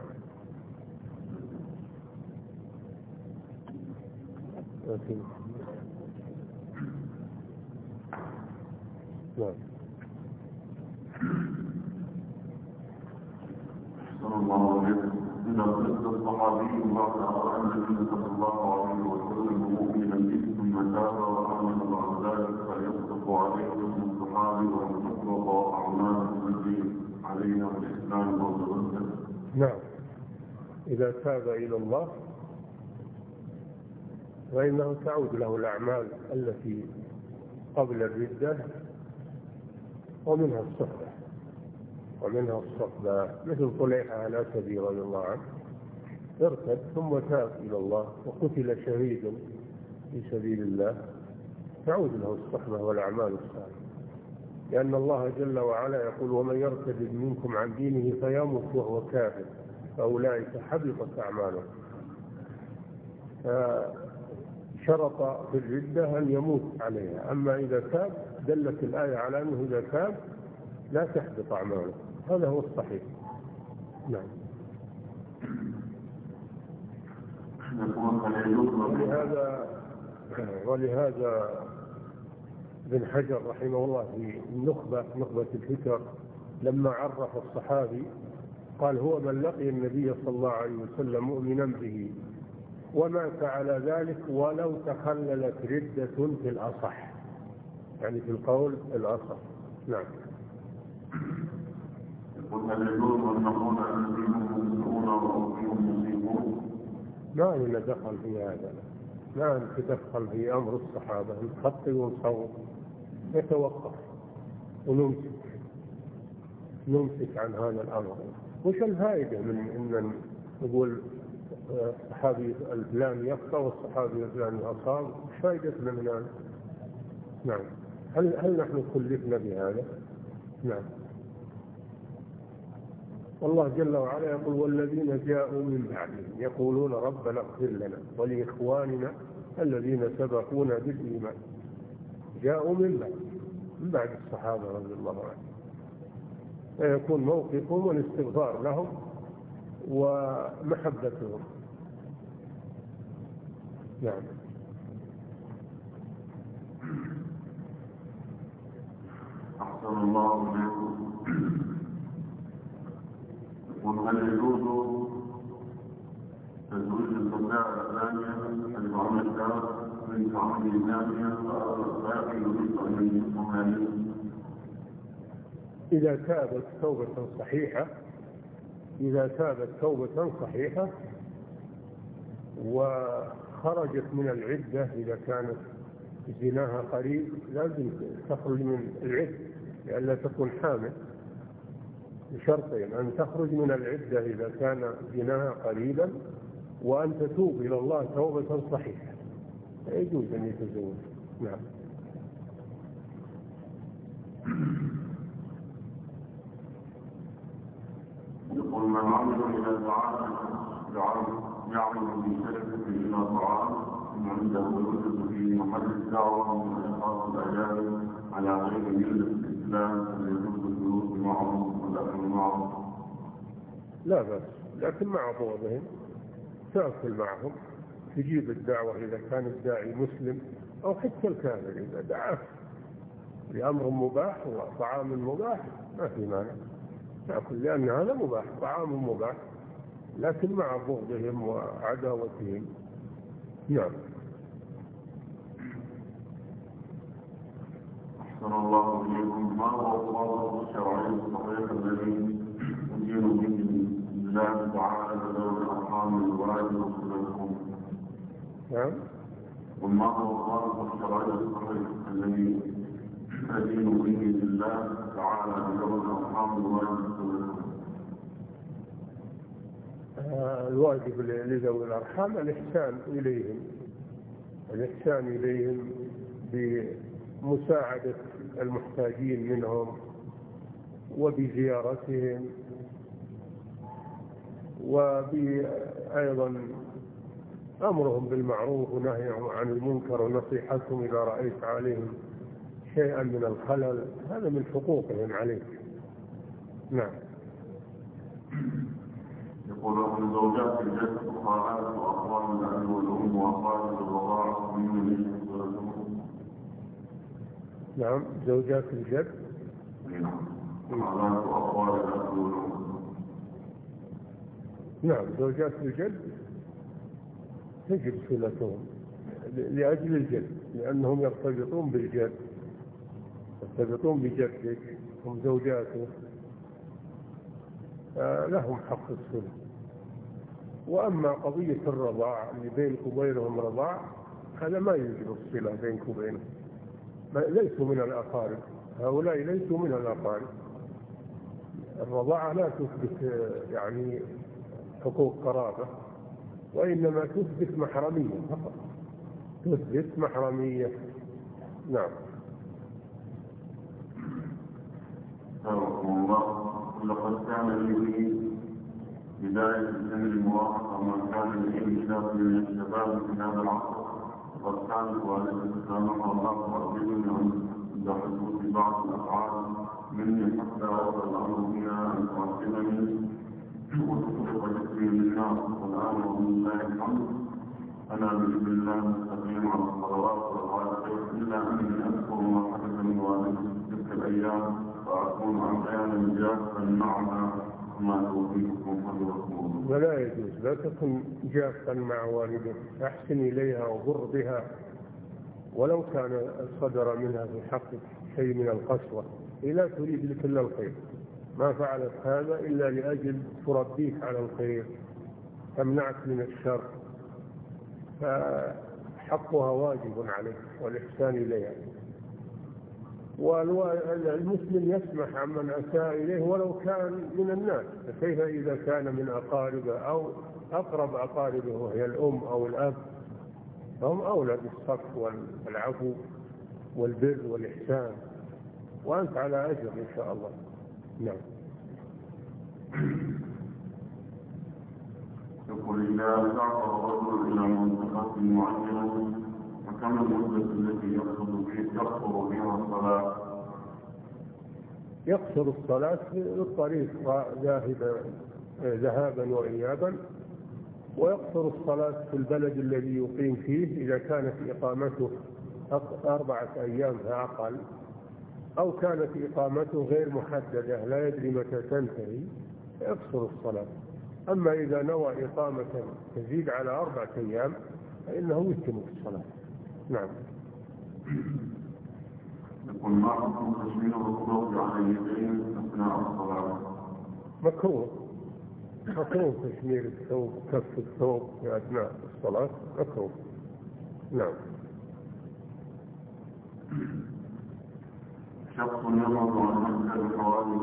S2: نعم.
S1: صلى الله عليه وسلم. إذا قلت الصحابي بعد أن النبي صلى الله عليه وسلم مؤمنا به ثم تاب وآمن بعد ذلك فيصدق عليه اسم الصحابي ويطلق أعمال التي علينا الإسلام والرد.
S2: نعم. إذا تاب إلى الله فإنه تعود له الأعمال التي قبل الردة، ومنها الصحبة، مثل طليحة الأسدي رضي الله عنه ارتد ثم تاب إلى الله وقتل شهيدا في سبيل الله، تعود له الصحبة والأعمال الصالحة، لأن الله جل وعلا يقول ومن يرتد منكم عن دينه فيمت وهو كافر فأولئك حبطت أعمالهم. شرط في الردة أن يموت عليها، أما إذا تاب دلت الآية على أنه إذا تاب لا تحبط أعماله، هذا هو الصحيح. نعم. ولهذا ابن حجر رحمه الله في نخبة الفكر لما عرف الصحابي قال هو من لقي النبي صلى الله عليه وسلم مؤمنا به ومات على ذلك ولو تخللت ردة في الأصح، يعني في القول الأصح. نعم. ما لنا دخل في هذا، ما نتدخل في أمر الصحابة، نخطي ونصور، نتوقف ونمسك عن هذا الأمر. وش الفائدة من أن نقول الصحابي الفلاني يخطأ والصحابي الفلاني أصاب؟ وش فائدتنا من هذا؟ نعم. هل نحن كلفنا بهذا؟ نعم. والله جل وعلا يقول والذين جاءوا من بعدهم يقولون ربنا اغفر لنا ولإخواننا الذين سبقونا بالإيمان. جاءوا من بعد الصحابة رضي الله عنهم، فيكون موقفهم والاستغفار لهم ومحبتهم. نعم.
S1: أحسن الله عليكم. وهل يجوز تزويج الزوجة الثانية المعملة من تعامل النامية فأكل بطعم المهالين؟
S2: إذا تابت توبة صحيحة، إذا تابت توبة صحيحة وخرجت من العدة، إذا كانت زناها قريب لازم تخرج من العدة لئلا تكون حامل، بشرطين: أن تخرج من العدة إذا كان زناها قريبا، وأن تتوب إلى الله توبة صحيحة، يجوز أن يتزوج. نعم.
S1: يقول: من عمل إلى طعام يعمل بشركة إلى طعام عنده ويوجد في محل الدعوة من أشخاص الأجانب على غير ملة الإسلام، فيجوز الجلوس معهم والأكل معهم؟
S2: لا بأس، لكن مع بعضهم تأكل معهم، تجيب الدعوة إذا كان الداعي مسلم، أو حتى الكافر إذا دعاه لأمر مباح وطعام مباح ما في مانع تأكل، لأن هذا مباح، طعام مباح، لكن مع بغضهم وعداوتهم. نعم.
S1: أحسن الله إليكم. ما هو الضابط الشرعي الصحيح الذي يدين به الله تعالى ذوي الأرحام الواجب وصلتهم؟
S2: نعم.
S1: وما هو الضابط الشرعي الصحيح الذي يدين به الله تعالى ذوي الأرحام الواجب وصلتهم؟
S2: الواجب لذوي الأرحام الإحسان إليهم، الإحسان إليهم بمساعدة المحتاجين منهم وبزيارتهم، وأيضا أمرهم بالمعروف ونهيهم عن المنكر ونصيحتهم إذا رأيت عليهم شيئا من الخلل، هذا من حقوقهم عليك. نعم.
S1: يقول: من زوجات الجد فقهاء وأقوال الأهل والأم وأقوال الرضاعة من يشهدون؟
S2: نعم. زوجات الجد
S1: فقهاء وأقوال الأهل والأم.
S2: نعم. زوجات الجد تجب صلتهم لأجل الجد، لأنهم يرتبطون بالجد، يرتبطون بجدك، هم زوجاته، لهم حق الصلة. وأما قضية الرضاع اللي بينك وبينهم رضاع، هذا ما يوجد الصلة بينك وبينهم، ليسوا من الأقارب، هؤلاء ليسوا من الأقارب. الرضاعة لا تثبت يعني حقوق قرابة، وإنما تثبت محرمية فقط، تثبت محرمية. نعم.
S1: الله. لقد كان لي في بداية سن المراهقة وما كان لي شاب من الشباب في هذا العصر، وقد كانت والدتي سامحها الله تؤدبني عند حدوث بعض الأفعال مني، حتى وصل الأمر بها أن تعذبني وتطلق جسمي للنار. والآن ولله الحمد أنا بإذن الله مستقيم على الصلوات والعافية، إلا أني أذكر ما حدث من والدتي تلك الأيام فأكون أحيانا جافا معها ما توفيقكم حضركم.
S2: ولا يجوز، لا تكن جافا مع والدك، أحسن إليها وبر بها، ولو كان صدر منها في حقك شيء من القسوة، لا تريد لك إلا الخير، ما فعلت هذا إلا لأجل تربيك على الخير، تمنعك من الشر، فحقها واجب عليك والإحسان إليها. والمسلم يسمح عمن أساء إليه ولو كان من الناس، فكيف إذا كان من أقاربه أو أقرب أقاربه وهي الأم أو الأب، فهم أولى بالصف والعفو والبر والإحسان، وأنت على أجر إن شاء الله. نعم.
S1: يقول: إذا سافر الرجل إلى منطقة معينة فكم المدة التي يقصر بها الصلاة؟
S2: يقصر الصلاة في الطريق ذهابا وإيابا، ويقصر الصلاة في البلد الذي يقيم فيه إذا كانت إقامته 4 أيام فأقل، أو كانت إقامته غير محددة لا يدري متى تنتهي، يقصر الصلاة. أما إذا نوى إقامة تزيد على 4 أيام فإنه يتم الصلاة. نعم.
S1: يقول ما حكم تشمير الصوت على اليدين أثناء الصلاة؟
S2: مكروه تشمير الثوب، كف الثوب في أثناء الصلاة مكروه. نعم.
S1: شخص يمر عن مكة بحوالي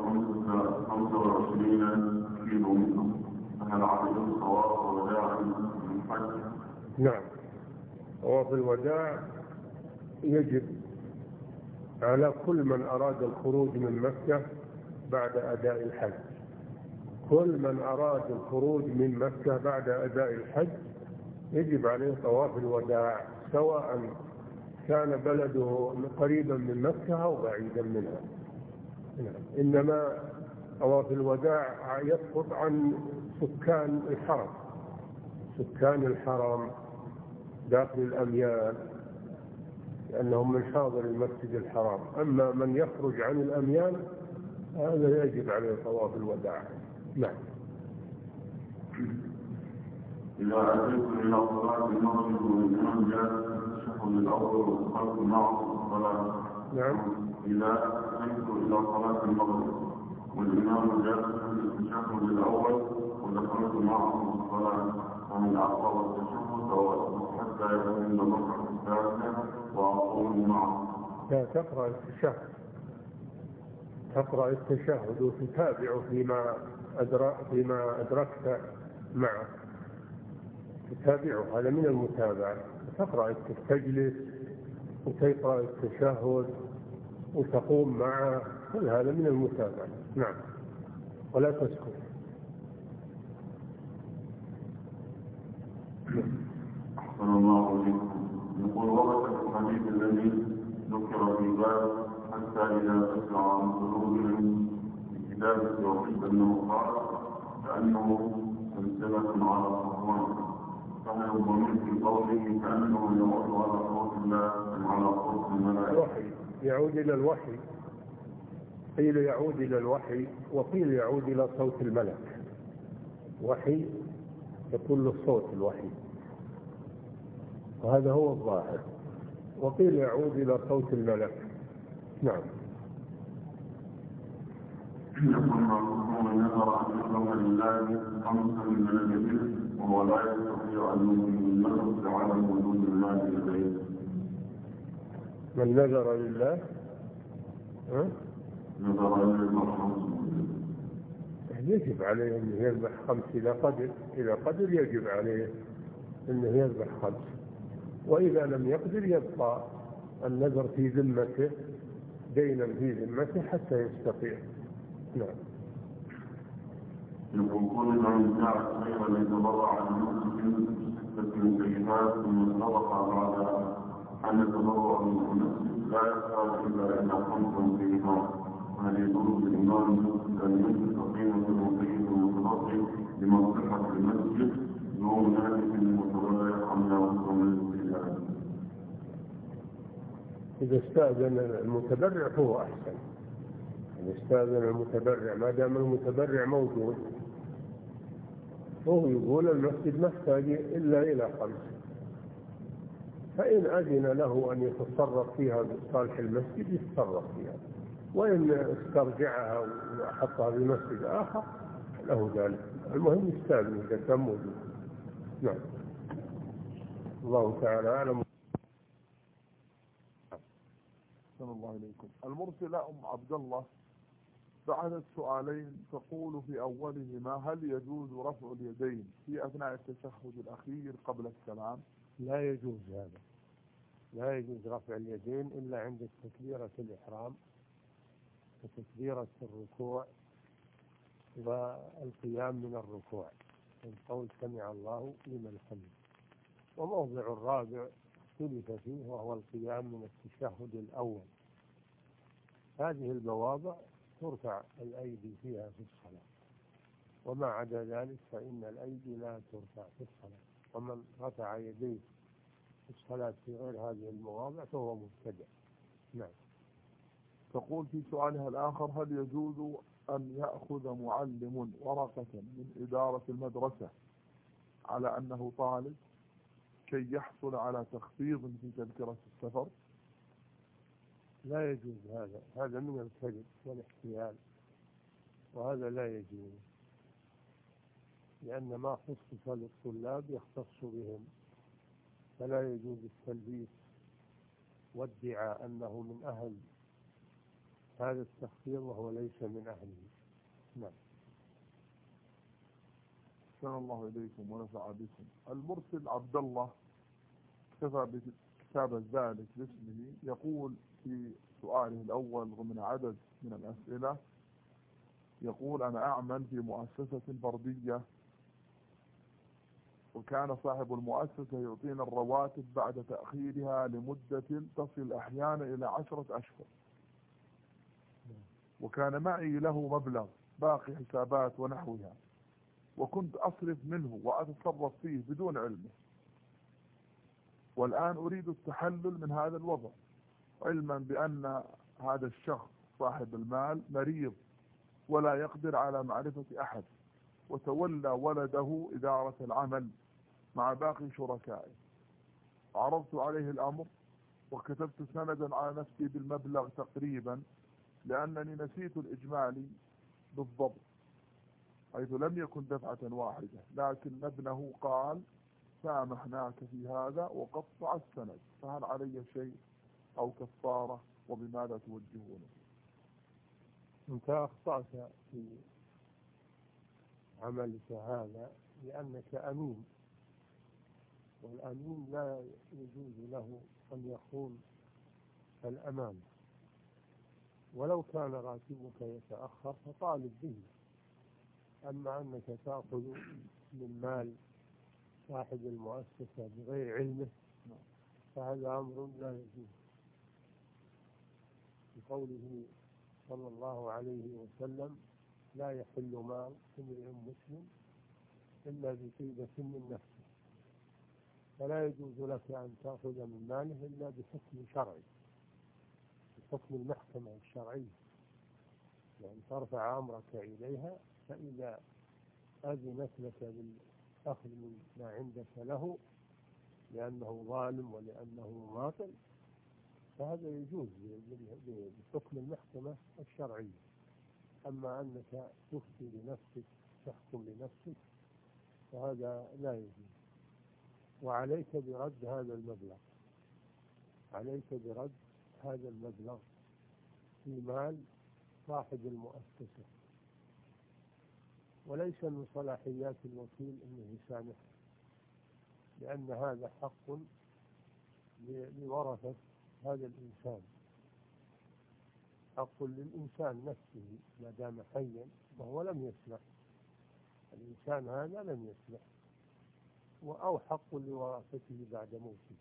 S1: 25 كيلو متر، فهل عليه طواف وداع من حج؟
S2: نعم، طواف الوداع يجب على كل من أراد الخروج من مكة بعد أداء الحج. كل من أراد الخروج من مكة بعد أداء الحج يجب عليه طواف الوداع، سواء كان بلده قريبا من مكة أو بعيدا منها. إنما طواف الوداع يسقط عن سكان الحرم داخل الأميال، لأنهم من حاضر المسجد الحرام. أما من يخرج عن الأميال هذا يجب عليه طواف الوداع. نعم.
S1: إذا أتيت إلى صلاة المغرب والإمام جالس في التشهد الأول ودخلت معه الصلاة.
S2: نعم.
S1: إذا أتيت إلى صلاة المغرب والإمام جالس في التشهد الأول ودخلت معه الصلاة، فمن أقرأ التشهد حتى يكون الركعة الثالثة وأقوم معه.
S2: لا، تقرأ التشهد وتتابع فيما أدركت معه، تتابعه، هذا من المتابعة. تجلس وتقرأ التشهد وتقوم معه، كل هذا من المتابعة. نعم، ولا تسكت.
S1: أحسن الله إليكم. يقول ورد الحديث الذي ذكر في باب حتى إذا أسرع عن قلوبهم بكتابة وحيد أنه قال كأنه سلسلة على صفوان، فهل الضمير في قوله كأنه يعود على صوت الله أم على صوت الملائكة؟
S2: الوحي يعود إلى الوحي، قيل يعود إلى الوحي وقيل يعود إلى صوت الملك. وحي يكون له صوت الوحي، وهذا هو الظاهر، وقيل يعود إلى صوت الملك. نعم.
S1: يقول معكم نظر أن يظهر لله خمسا من الجبل وهو لا يستطيع أن يؤمن النظر على وجود الله لديه.
S2: من نذر لله
S1: نظر لله خمسا
S2: يجب عليه أن يذبح 5 إذا قدر يجب عليه أن يذبح 5، وإذا لم يقدر يبقى النذر في ذمته، دينا في ذمته حتى يستطيع. نعم.
S1: يقول كل من جاء خيرا يتبرع عن نفسه 6 مكيفات ثم انطلق بعد أن يتبرع من لا يحتاج إلا إلى 5 مكيفات، وهل يدل بالإيمان أن ينفق قيمة المكيف المتبقي لمصلحة المسجد دون ذلك المتبرع عن نفسه؟
S2: إذا استأذن المتبرع فهو أحسن. إذا استأذن المتبرع، ما دام المتبرع موجود، هو يقول المسجد ما احتاج إلا إلى 5، فإن أذن له أن يتصرف فيها بصالح المسجد يتصرف فيها، وإن استرجعها وحطها في مسجد آخر له ذلك. المهم يستأذن إذا كان موجود. نعم. الله تعالى أعلم.
S3: أحسن الله إليكم. المرسلة أم عبد الله بعثت سؤالين، تقول في أولهما هل يجوز رفع اليدين في أثناء التشهد الأخير قبل السلام؟
S2: لا يجوز هذا، لا يجوز رفع اليدين إلا عند تكبيرة الإحرام وتكبيرة الركوع والقيام من الركوع، من قول سمع الله لمن حمده. وموضع الرابع اختلف فيه وهو القيام من التشهد الأول. هذه المواضع ترفع الأيدي فيها في الصلاة، وما عدا ذلك فإن الأيدي لا ترفع في الصلاة، ومن رفع يديه في الصلاة في غير هذه المواضع فهو مبتدع. نعم.
S3: تقول في سؤالها الآخر هل يجوز أن يأخذ معلم ورقة من إدارة المدرسة على أنه طالب كي يحصل على تخفيض في تذكرة السفر؟
S2: لا يجوز هذا من الكذب والاحتيال، وهذا لا يجوز، لأن ما خصص للطلاب يختص بهم، فلا يجوز التلبيس وادعاء أنه من أهل هذا التخفيض وهو ليس من أهله. نعم.
S3: أحسن الله إليكم ونفع بكم. المرسل عبد الله اكتفى بكتابة ذلك باسمه، يقول في سؤاله الأول ضمن عدد من الأسئلة، يقول: أنا أعمل في مؤسسة فردية، وكان صاحب المؤسسة يعطينا الرواتب بعد تأخيرها لمدة تصل أحيانا إلى 10 أشهر، وكان معي له مبلغ باقي حسابات ونحوها، وكنت أصرف منه وأتصرف فيه بدون علمه، والآن أريد التحلل من هذا الوضع، علما بأن هذا الشخص صاحب المال مريض ولا يقدر على معرفة أحد، وتولى ولده إدارة العمل مع باقي شركائه. عرضت عليه الأمر وكتبت سندا على نفسي بالمبلغ تقريبا، لأنني نسيت الإجمالي بالضبط حيث لم يكن دفعة واحدة، لكن ابنه قال: سامحناك في هذا، وقطع السند، فهل علي شيء أو كفارة، وبماذا توجهونه؟
S2: أنت أخطأت في عملك هذا لأنك أمين، والأمين لا يجوز له أن يخون الأمانة، ولو كان راتبك يتأخر فطالب به، أما أنك تأخذ من مال صاحب المؤسسة بغير علمه فهذا أمر لا يجوز، بقوله صلى الله عليه وسلم: لا يحل مال امرئ مسلم إلا بطيبة من نفسه، فلا يجوز لك أن تأخذ من ماله إلا بحكم شرعي، بحكم المحكمة الشرعية، يعني ترفع أمرك إليها، فإذا أذنت لك بالأخذ من ما عندك له لأنه ظالم ولأنه باطل فهذا يجوز بحكم المحكمة الشرعية. أما أنك تفتي لنفسك تحكم لنفسك فهذا لا يجوز، وعليك برد هذا المبلغ، عليك برد هذا المبلغ في مال صاحب المؤسسة، وليس من صلاحيات الوكيل أنه يسامح، لأن هذا حق لورثة هذا الإنسان، حق للإنسان نفسه ما دام حيا وهو لم يسمح، الإنسان هذا لم يسمح، أو حق لورثته بعد موته،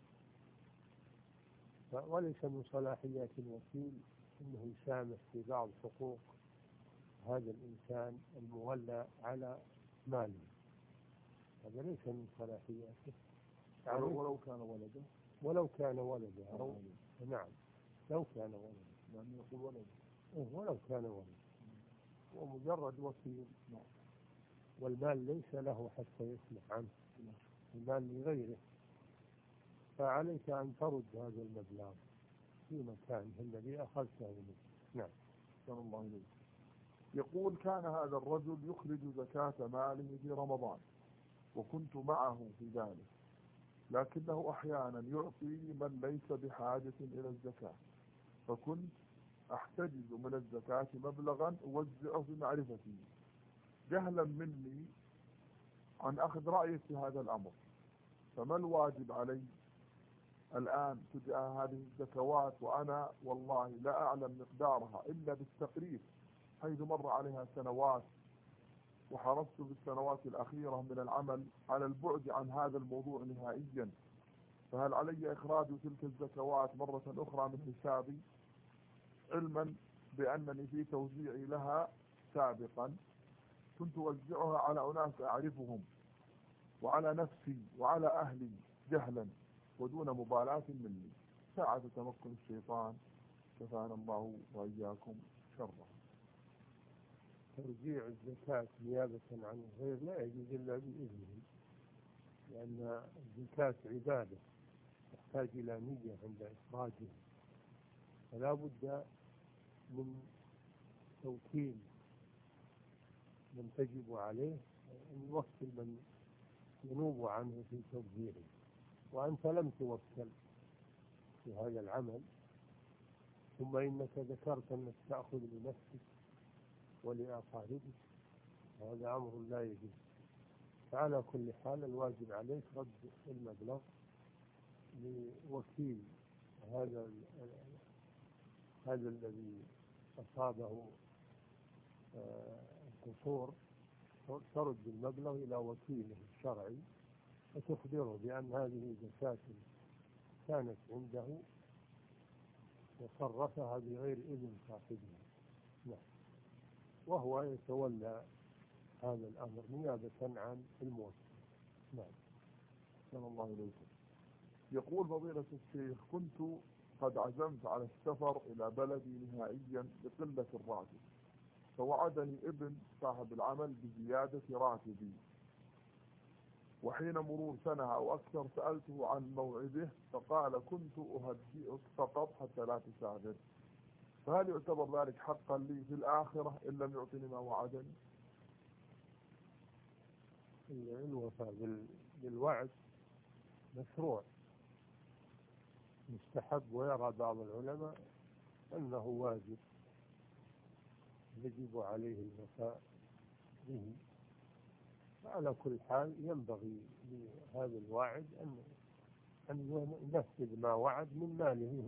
S2: وليس من صلاحيات الوكيل أنه يسامح في بعض حقوق هذا الإنسان المولى على ماله، هذا ليس من صلاحياته.
S3: ولو كان ولده،
S2: ولو كان ولده نعم، لو كان ولده،
S3: يعني يقول ولده
S2: ولو كان ولده، ومجرد وكيل، والمال ليس له حتى يسمح عنه، المال لغيره، فعليك أن ترد هذا المبلغ في مكانه الذي أخذته منه. نعم.
S3: صلى الله عليه وسلم. يقول: كان هذا الرجل يخرج زكاة ماله في رمضان، وكنت معه في ذلك، لكنه أحيانا يعطي من ليس بحاجة إلى الزكاة، فكنت أحتجز من الزكاة مبلغا أوزعه بمعرفتي، جهلا مني عن أخذ رأيك في هذا الأمر، فما الواجب علي الآن تجاه هذه الزكوات، وأنا والله لا أعلم مقدارها إلا بالتقريب، حيث مر عليها سنوات، وحرصت بالسنوات الأخيرة من العمل على البعد عن هذا الموضوع نهائيا، فهل علي إخراج تلك الزكوات مرة أخرى من حسابي، علما بأنني في توزيعي لها سابقا كنت أوزعها على أناس أعرفهم وعلى نفسي وعلى أهلي جهلا ودون مبالاة مني، ساعة تمكن الشيطان، كفانا الله وإياكم شره.
S2: ترجيع الزكاة نيابة عن الغير لا يجوز إلا بإذنه، لأن الزكاة عبادة تحتاج إلى نية عند إخراجها، فلا بد من توكيل من تجب عليه أن يوكل من ينوب عنه في توجيهه، وأنت لم توكل في هذا العمل، ثم إنك ذكرت أنك تأخذ لنفسك ولأقاربك، هذا أمر لا يجوز. فعلى كل حال الواجب عليك رد المبلغ لوكيل هذا الذي أصابه القصور، ترد المبلغ إلى وكيله الشرعي وتخبره بأن هذه زكاة كانت عنده وصرفها بغير إذن صاحبها، وهو يتولى هذا الأمر نيابة عن الموكل. نعم.
S3: أحسن الله إليكم. يقول فضيلة الشيخ: كنت قد عزمت على السفر إلى بلدي نهائيا بقلة الراتب، فوعدني ابن صاحب العمل بزيادة راتبي، وحين مرور سنة أو أكثر سألته عن موعده فقال: كنت أهدئك فقط حتى لا تسافر، فهل يعتبر ذلك حقا لي في الآخرة إن لم يعطني ما وعدني؟
S2: الوفاء بالوعد مشروع مستحب، ويرى بعض العلماء أنه واجب يجب عليه الوفاء به. على كل حال ينبغي لهذا الواعد أن ينفذ ما وعد من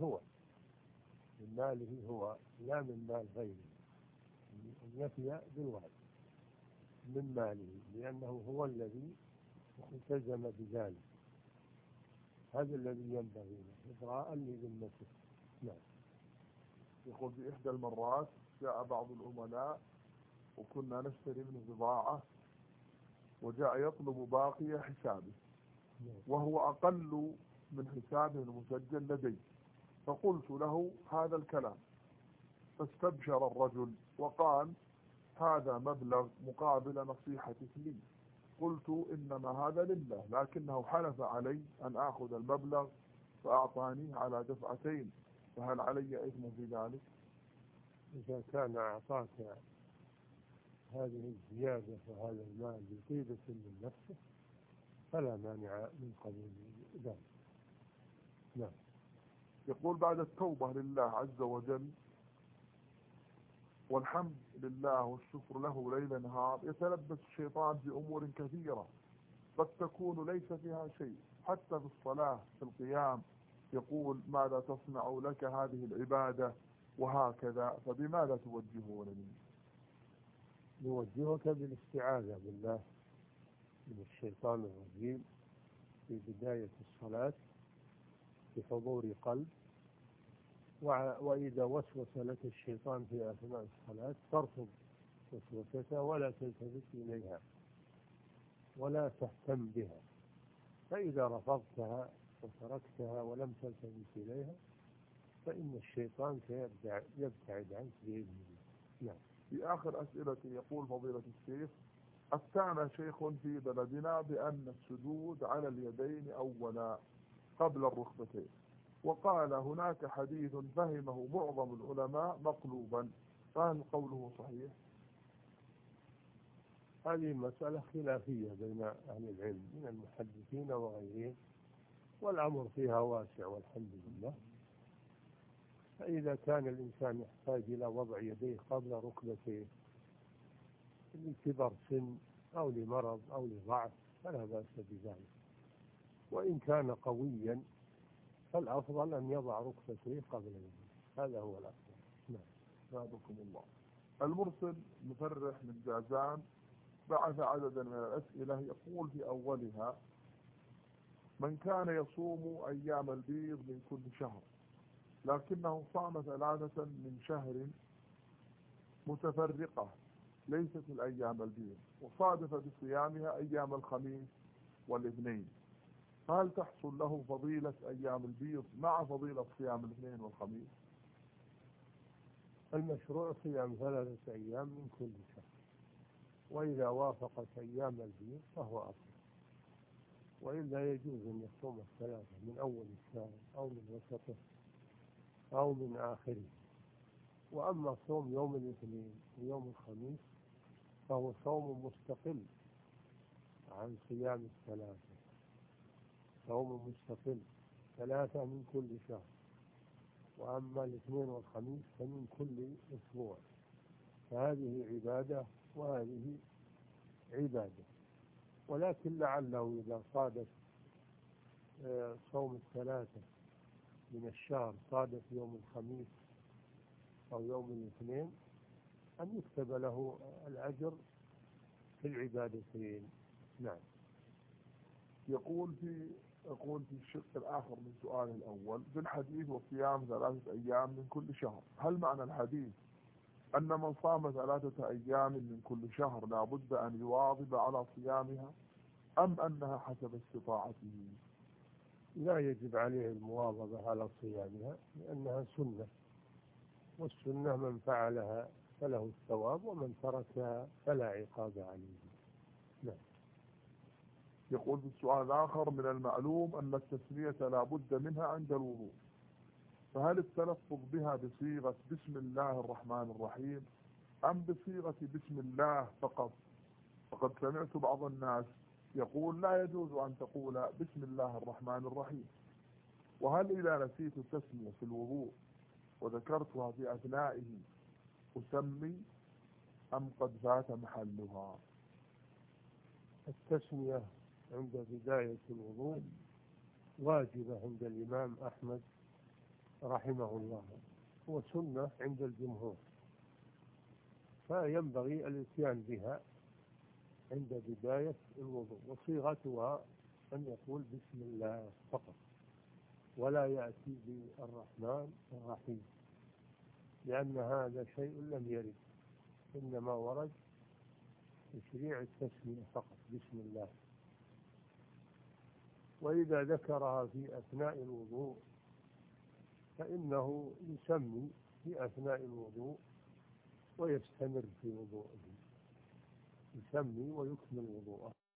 S2: ماله هو لا من مال غيره، أن يفي بالوعد من ماله، لأنه هو الذي التزم بذلك. هذا الذي ينبغي له إبراء لذمته. نعم.
S3: يقول: في إحدى المرات جاء بعض الأمناء وكنا نشتري منه بضاعة، وجاء يطلب باقي حسابه وهو أقل من حسابه المسجل لدي، فقلت له هذا الكلام، فاستبشر الرجل وقال: هذا مبلغ مقابل نصيحتك لي. قلت: إنما هذا لله، لكنه حلف علي أن آخذ المبلغ فأعطاني على دفعتين، فهل علي إثم في ذلك؟
S2: إذا كان أعطاك هذه الزيادة وهذا المال بطيبة من نفسه فلا مانع من قبول ذلك. نعم.
S3: يقول: بعد التوبة لله عز وجل والحمد لله والشكر له ليل نهار، يتلبس الشيطان في أمور كثيرة قد تكون ليس فيها شيء، حتى في الصلاة في القيام يقول: ماذا تصنع لك هذه العبادة وهكذا، فبماذا توجهونني؟
S2: نوجهك بالاستعاذة بالله من الشيطان الرجيم في بداية الصلاة بحضور قلب، وإذا وسوس لك الشيطان في أثناء الصلاة ترفض وسوسته ولا تلتفت إليها ولا تهتم بها، فإذا رفضتها وتركتها ولم تلتفت إليها فإن الشيطان يبتعد عنك بإذن الله. نعم.
S3: في آخر أسئلتي يقول فضيلة الشيخ: أفتانا شيخ في بلدنا بأن السجود على اليدين أولا قبل الركبتين، وقال هناك حديث فهمه معظم العلماء مقلوبا، فهل قوله صحيح؟
S2: هذه مسألة خلافية بين أهل العلم من المحدثين وغيرهم، والأمر فيها واسع والحمد لله. فإذا كان الإنسان يحتاج إلى وضع يديه قبل ركبتيه لكبر سن أو لمرض أو لضعف فلا بأس بذلك، وإن كان قويا فالأفضل أن يضع ركبتيه قبل يديه، هذا هو الأفضل. نعم.
S3: سابقكم الله. المرسل مفرح من جازان بعث عددا من الأسئلة، يقول في أولها: من كان يصوم أيام البيض من كل شهر لكنه صام 3 من شهر متفرقة ليست الأيام البيض، وصادف بصيامها أيام الخميس والاثنين، فهل تحصل له فضيلة أيام البيض مع فضيلة صيام الاثنين والخميس؟
S2: المشروع صيام 3 أيام من كل شهر، وإذا وافقت أيام البيض فهو أفضل، وإلا يجوز أن يصوم 3 من أول الشهر أو من وسطه أو من آخره. وأما صوم يوم الاثنين ويوم الخميس فهو صوم مستقل عن صيام الثلاثة، صوم مستقل 3 من كل شهر، وأما الاثنين والخميس فمن كل أسبوع، فهذه عبادة وهذه عبادة. ولكن لعله إذا صادف صوم 3 من الشهر صادف يوم الخميس أو يوم الاثنين أن يكتب له الأجر في العبادتين. نعم.
S3: يقول في الشق الآخر من سؤاله الأول في الحديث وصيام 3 أيام من كل شهر، هل معنى الحديث أن من صام 3 أيام من كل شهر لا بد أن يواظب على صيامها أم أنها حسب استطاعته؟
S2: لا يجب عليه المواظبة على صيامها لأنها سنة، والسنة من فعلها فله الثواب ومن تركها فلا عقاب عليه. نعم.
S3: يقول في السؤال الآخر من المعلوم أن التسمية لا بد منها عند الوضوء، فهل التلفظ بها بصيغة بسم الله الرحمن الرحيم أم بصيغة بسم الله فقط؟ فقد سمعت بعض الناس يقول لا يجوز أن تقول بسم الله الرحمن الرحيم. وهل إذا نسيت التسمية في الوضوء وذكرتها في أثنائه أسمي أم قد فات محلها؟
S2: التسمية عند بداية الوضوء واجبة عند الإمام أحمد رحمه الله، وسنة عند الجمهور، فينبغي الاتيان بها عند بداية الوضوء، وصيغتها أن يقول بسم الله فقط ولا يأتي بالرحمن الرحيم، لأن هذا شيء لم يرد، إنما ورد تشريع التسمية فقط بسم الله. وإذا ذكرها في أثناء الوضوء فإنه يسمي في أثناء الوضوء ويستمر في وضوءه، يسمي ويكمل وضوءه.